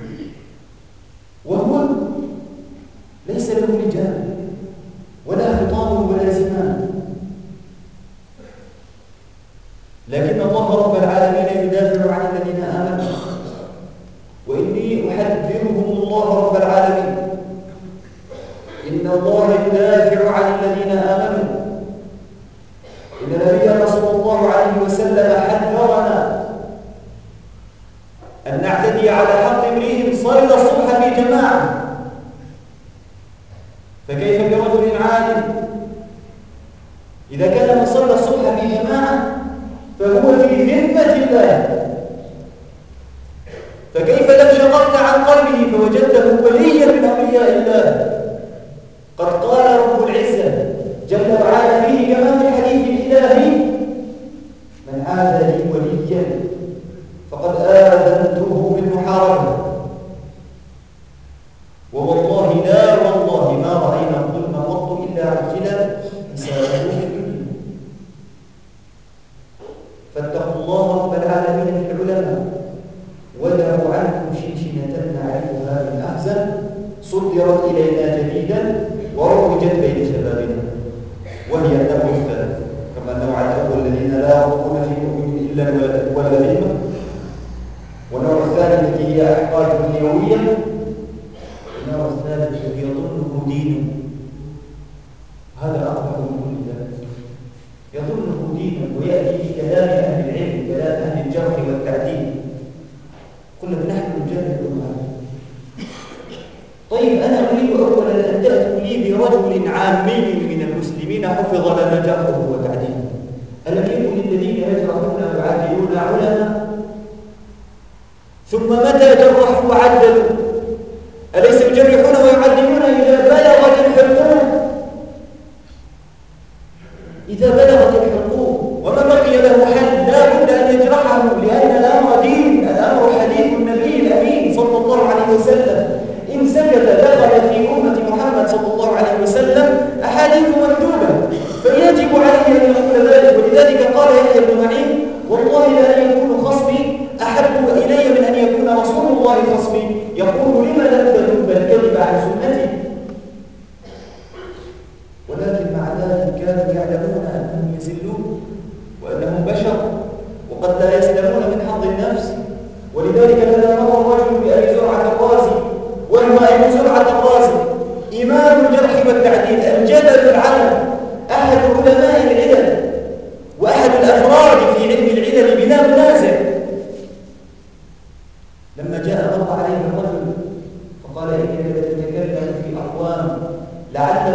وهو ليس له لجام ولا خطاب ولا زمان، لكن الله رب العالمين يدافع عن الذين آمنوا. وإني أحذرهم الله رب العالمين، إن الله يدافع عن الذين آمنوا. إن نبينا صلى الله عليه وسلم حذرنا أن نعتدي على حق امرئ صلى الصبح في جماعة، فكيف برجل عادل إذا كان من صلى الصبح في جماعة فهو في ذمة الله، فكيف لو شققت عن قلبه فوجدته وليا من أولياء الله؟ قد قال رب العزة جل وعلا فيه كما في الحديث الإلهي: من عاد لي وليا فقد آذنته بالمحاربة. ووالله لا والله ما رأينا الظلم قط إلا عجلا حسابه في الدنيا. فاتقوا الله رب العالمين في العلماء، ودعوا عنكم شنشنة نعرفها من أحزن صدرت إلينا جديدا وروجت بين شبابنا، وهي النوع الثالث كما النوع الأول الذين لا يرقون في مؤمن إلا ولا ذمة، والنوع الثاني التي هي أحقاد دنيوية، النوع الثالث الذي يظنه دينه. هذا أقبح من كل ذلك، يظنه دينا ويأتي بكلام أهل العلم، كلام أهل الجرح والتعديل. قل لك نحن نجرب هذا. طيب أنا أريد أولا أن تأتوا لي برجل عامي من المسلمين حفظ لنا جرحه وتعديله. ألم يكن الذين يجرحون ويعدلون علماء؟ ثم متى جرحوا وعدلوا؟ أليس يجرحون ويعدلون إذا بلغت الحقوق؟ إذا بلغت الحقوق وما بقي له حل لا بد أن يجرحه، لأن الأمر دين، الأمر حديث النبي الأمين صلى الله عليه وسلم. إن سكت دخل في أمة محمد صلى الله عليه وسلم أحاديث مكتوبة، فيجب عليه أن يقول ذلك. ولذلك قال يحيى بن معين: والله لا يكون خصمي أحب إلي من أن يكون رسول الله خصمي. يقول: لما لم تذب الكذب عن سنتي؟ ولكن مع ذلك كانوا يعلمون أنهم يزلون وأنهم بشر وقد لا يسلمون من حظ النفس. ولذلك لما مر الرجل بأبي زرعة الرازي، وهو أبو زرعة الرازي إمام الجرح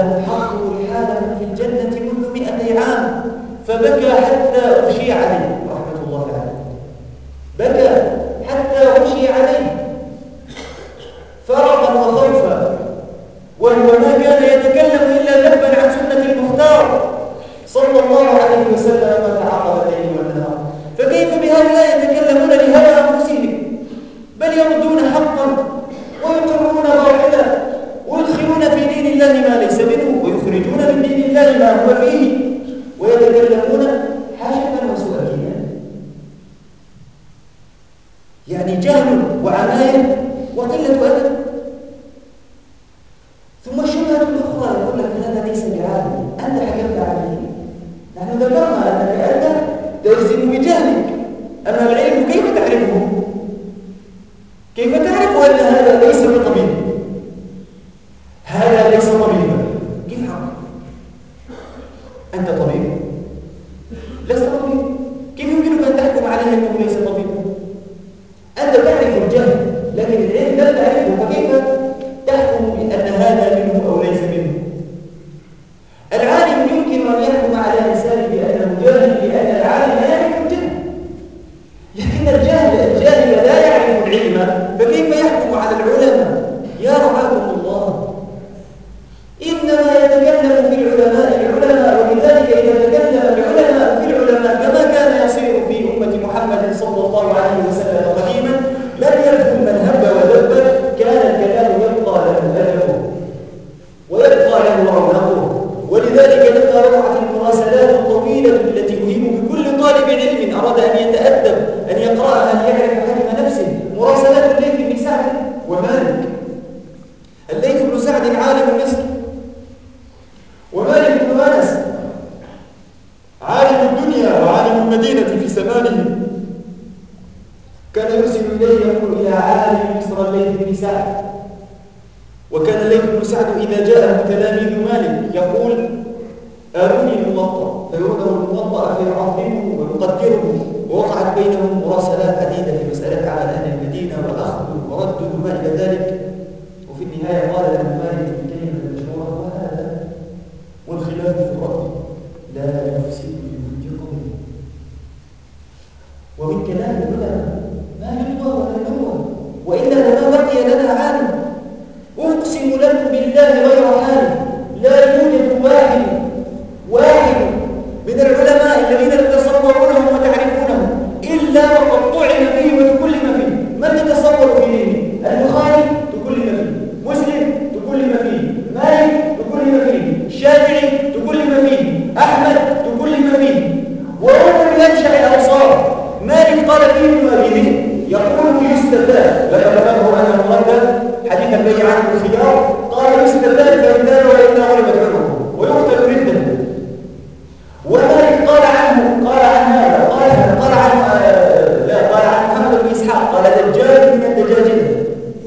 حطوا رحالهم في الجنة منذ 200 عام، فبكى حتى أغشي عليه رحمة الله عليه، بكى حتى أغشي عليه فرحا وخوفا، وهو ما كان يتكلم إلا ذبا عن سنة المختار صلى الله عليه وسلم ما تعاقب الليل والنهار. فكيف بهؤلاء يتكلمون لهوى أنفسهم، بل يردون حقا ويقرون باطلا ويدخلون في دين الله ما ليس منه ويخرجون من دين الله ما هو فيه، ويتكلمون حاشا وسؤاليا، يعني جهل وعماية وقلة أدب. ثم الشبهة الأخرى يقول لك هذا ليس بعالم، أنت حكمت عليه. نحن ذكرنا أنك أنت تجزم بجهلك، أما العلم كيف تعرفه؟ كيف تعرف أن هذا ليس بطبيب؟ هذا ليس طبيبا، كيف حق؟ أنت طبيب؟ لست طبيب، كيف يمكنك أن تحكم عليه أنه ليس طبيبا؟ أنت تعرف الجهل لكن العلم لا تعرفه، فكيف تحكم بأن هذا منه أو ليس منه؟ العالم يمكن أن يحكم على إنسان بأنه جاهل لأن العالم لا يعرف الجهل، لكن الجاهل لا يعرف العلم، فكيف يحكم على العلماء؟ يا رعاكم الله، إنما يتكلم في العلماء، ولذلك إذا تكلم العلماء في العلماء كما كان يصير في أمة محمد صلى الله عليه وسلم قديما، لم يكن من هب ودب، كان الكلام يبقى له أدبه ويبقى له رونقه. ولذلك لما رفعت المراسلات الطويلة التي تهم بكل طالب علم أراد أن يتأدب أن يقرأها أن يعرف حجم نفسه، مراسلات الليث بن سعد ومالك. الليث بن سعد عالم مصر، ومالك بن أنس عالم الدنيا وعالم المدينة في زمانه، كان يرسل إليه يقول إلى عالم مصر الليث بن سعد. وكان الليث بن سعد إذا جاءه تلاميذ مالك يقول آروني الموطأ، فيرونه الموطأ فيعظمه ويقدره. ووقعت بينهم مراسلات عديدة في مسألة على أهل المدينة والأخذ ورد وما إلى ذلك. وفي النهاية قال له مالك الكلمة المشهورة وهذا والخلاف في الرأي لا يفسد في وجه قوله. ومن كلام العلماء ما يلغى ولا يلغى، وإلا لما بقي لنا عالم. أقسم لكم بالله غير حال لا يوجد واحد من العلماء الذين تتصورونهم وتعرفونهم إلا وقد طعن فيه وتكلم فيه. من تتصور في دينه؟ البخاري تكلم فيه، مسلم تكلم فيه، مالك تكلم فيه، الشافعي تكلم فيه، أحمد تكلم فيه، وهم ينشأ الأوصار. مالك قال فيه المؤمنين يقول يستفاد، لا يعلمه أنه رد حديث البيع عن الخيار، قال يستفاد فإن دار وإن غلبت عنه ويقتل ردا. ومالك قال عنه قال عن محمد بن إسحاق قال دجاج من الدجاجين.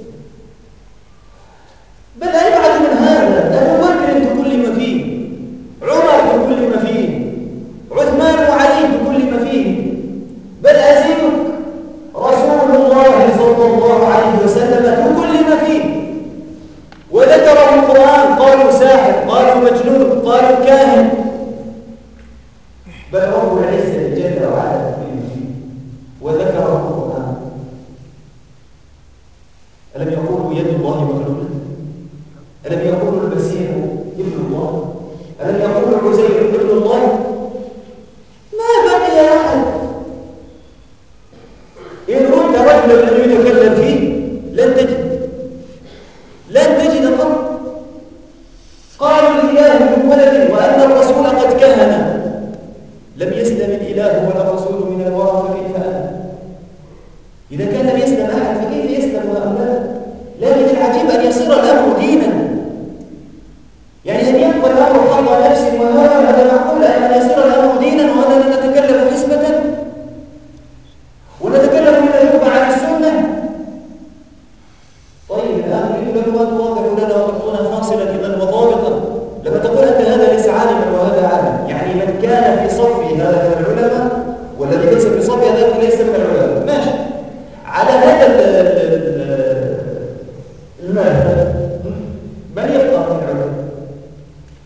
بل أبعد من هذا، أبو بكر تكلم فيه، عمر تكلم فيه، عثمان وعلي تكلم فيه، بل أزيدك رسول الله صلى الله عليه وسلم تكلم فيه وذكره القرآن، قالوا ساحر، قالوا مجنون، قالوا كاهن، بل رب العزة جل وعلا تكلم فيه وذكره القرآن. ألم يقولوا يد الله مغلولة؟ ألم يقولوا المسيح ابن الله؟ ألم يقولوا عزير ابن الله؟ ما بقي أحد. إن رد رجلا أن يتكلم فيه لن تجد قط. قالوا الإله من ولد وأن الرسول قد كهن. لم يسلم الإله ولا الرسول من الورى، فكيف أنا؟ إذا كان لم يسلم أحد فكيف يسلم هؤلاء؟ لكن العجيب أن يصير الأمر دينا، يعني أن يبقى الأمر حظ نفس وهوى. هذا معقول أن يصير الأمر دينا وأننا نتكلم حسبة ونتكلم بما يتبع عن السنة؟ طيب الآن نريد أن توضح لنا وتعطونا فاصلا إذا وضابطا. لما تقول أنت هذا ليس عالما وهذا عالم، يعني من كان في صفي هذا من العلماء والذي ليس في صفي هذا ليس من العلماء، ماشي. على هذا المال من يبقى من العلماء؟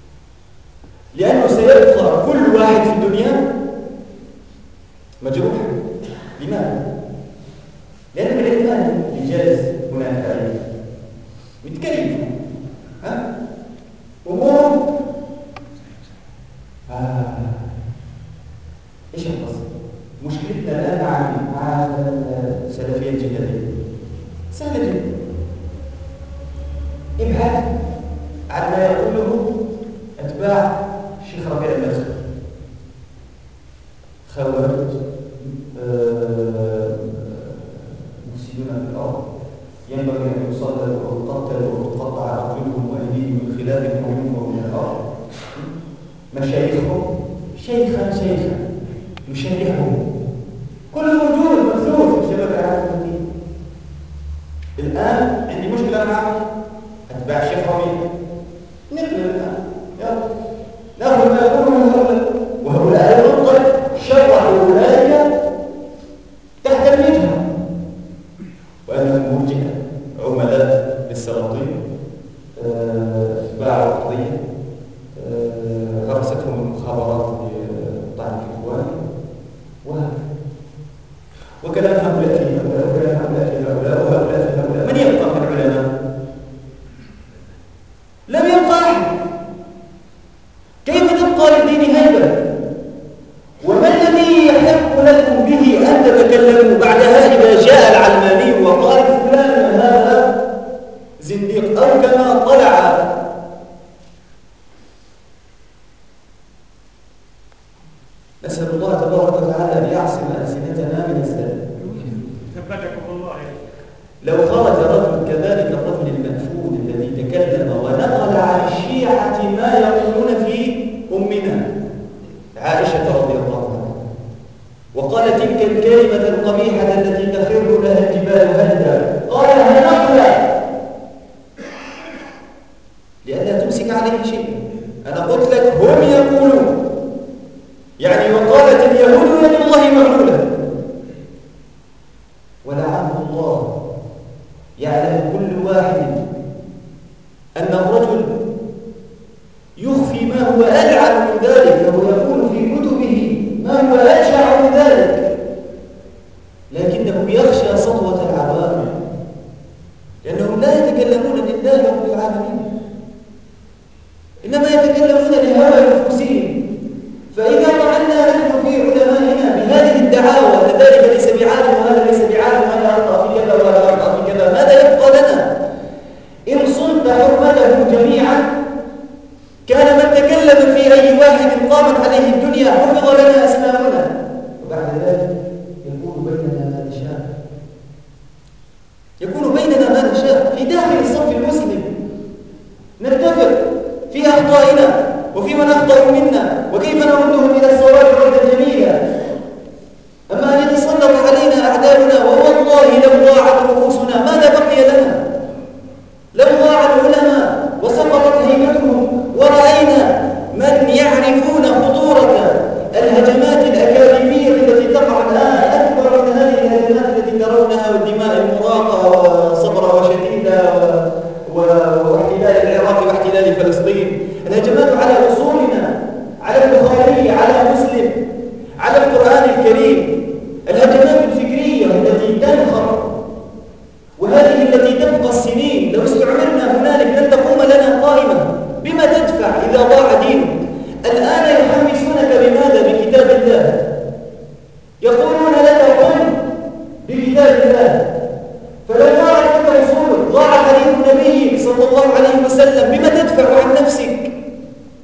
ويبقى كل واحد في الدنيا مجروح. لماذا؟ لأن الإيمان اللي جالس هناك عليه متكلف، أمور إيش القصة؟ مشكلتنا الآن مع السلفية الجهادية سهلة جدا. ابحث عن ما يقوله أتباع الشيخ ربيع المسك، خوارج، مفسدون في الأرض، ينبغي أن يصلوا ويقتلوا وتقطع أرجلهم وأيديهم من خلاف وينفوا من الأرض. مشايخهم شيخا يشرحهم، كل موجود مكتوب في الشبكة العالمية. الآن عندي مشكلة مع أتباع الشيخ ربيع، نقل الآن يلا ناخذ ما يقولون هؤلاء، وهؤلاء المنطق شرعوا أولئك تحت الوجهة، وأنهم مرجئة عملاء للسلاطين، باعوا القضية، غرستهم المخابرات لطعن الإخوان، وكلام هؤلاء في هؤلاء، وكلام هؤلاء في هؤلاء، وهؤلاء في هؤلاء. من يبقى من العلماء؟ لم يبقى أحد. كيف تبقى للدين هيبة؟ وما الذي يحق لكم به أن تتكلموا بعدها إذا جاء العلماني وقال فلان هذا زنديق، أو كما طلع نسأل الله تبارك وتعالى أن يعصم ألسنتنا من الزلل. ثبتكم الله. لو خرج رجل كذلك الرجل المنفوذ الذي تكلم ونقل عن الشيعة ما يقولون في أمنا عائشة رضي الله عنها، وقال تلك الكلمة القبيحة التي تخر لها الجبال هدا، قالها نقلا لئلا تمسك عليه شيء. أنا قلت لك هم يقولون، يعني وقالت اليهود يد الله مغلولة، ولعنه الله. يعلم كل واحد أن الرجل يخفي ما هو ألعن من ذلك، ويقول في كتبه ما هو أشع من ذلك، لكنه يخشى سطوة العوام، لأنهم لا يتكلمون لله رب العالمين، إنما يتكلمون لهوى نفوسهم. فإذا طعنا نحن في علمائنا بهذه الدعاوى أن ذلك ليس بعالم وهذا ليس بعالم وهذا أخطأ في كذا وهذا أخطأ في كذا، ماذا يبقى لنا؟ إن صنت حرمته جميعا كان من تكلم في أي واحد قامت عليه الدنيا حفظ لنا أسماءنا، وبعد ذلك يكون بيننا ما نشاء، يكون بيننا ما نشاء في داخل الصف المسلم، نتفق في أخطائنا وفي من أخطأوا منا وكيف نردهم إلى الصواب ردا جميلا. أما أن يتسلط علينا أعداؤنا، ووالله لو ضاعت رؤوسنا ماذا بقي لنا؟ لو ضاع العلماء وسقطت هيبتهم ورأينا من يعرفون خطورة الهجمات الأكاديمية التي تقع الآن أكبر من هذه الهجمات التي ترونها، والدماء المراقة وصبرة وشديدة واحتلال العراق واحتلال فلسطين، الهجمات على أصولنا، على البخاري، على مسلم، على القرآن الكريم، الهجمات الفكرية التي تنخر وهذه التي تبقى السنين. لو استعملنا هنالك لن تقوم لنا قائمة. بما تدفع إذا ضاع دينك؟ الآن يحمسونك بماذا؟ بكتاب الله، يقولون لك قم بكتاب الله، فلو ضاعت لك رسول، ضاع حديث نبيك صلى الله عليه وسلم، بما تدفع عن نفسك؟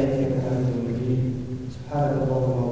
إنك حميد مجيد. سبحانك اللهم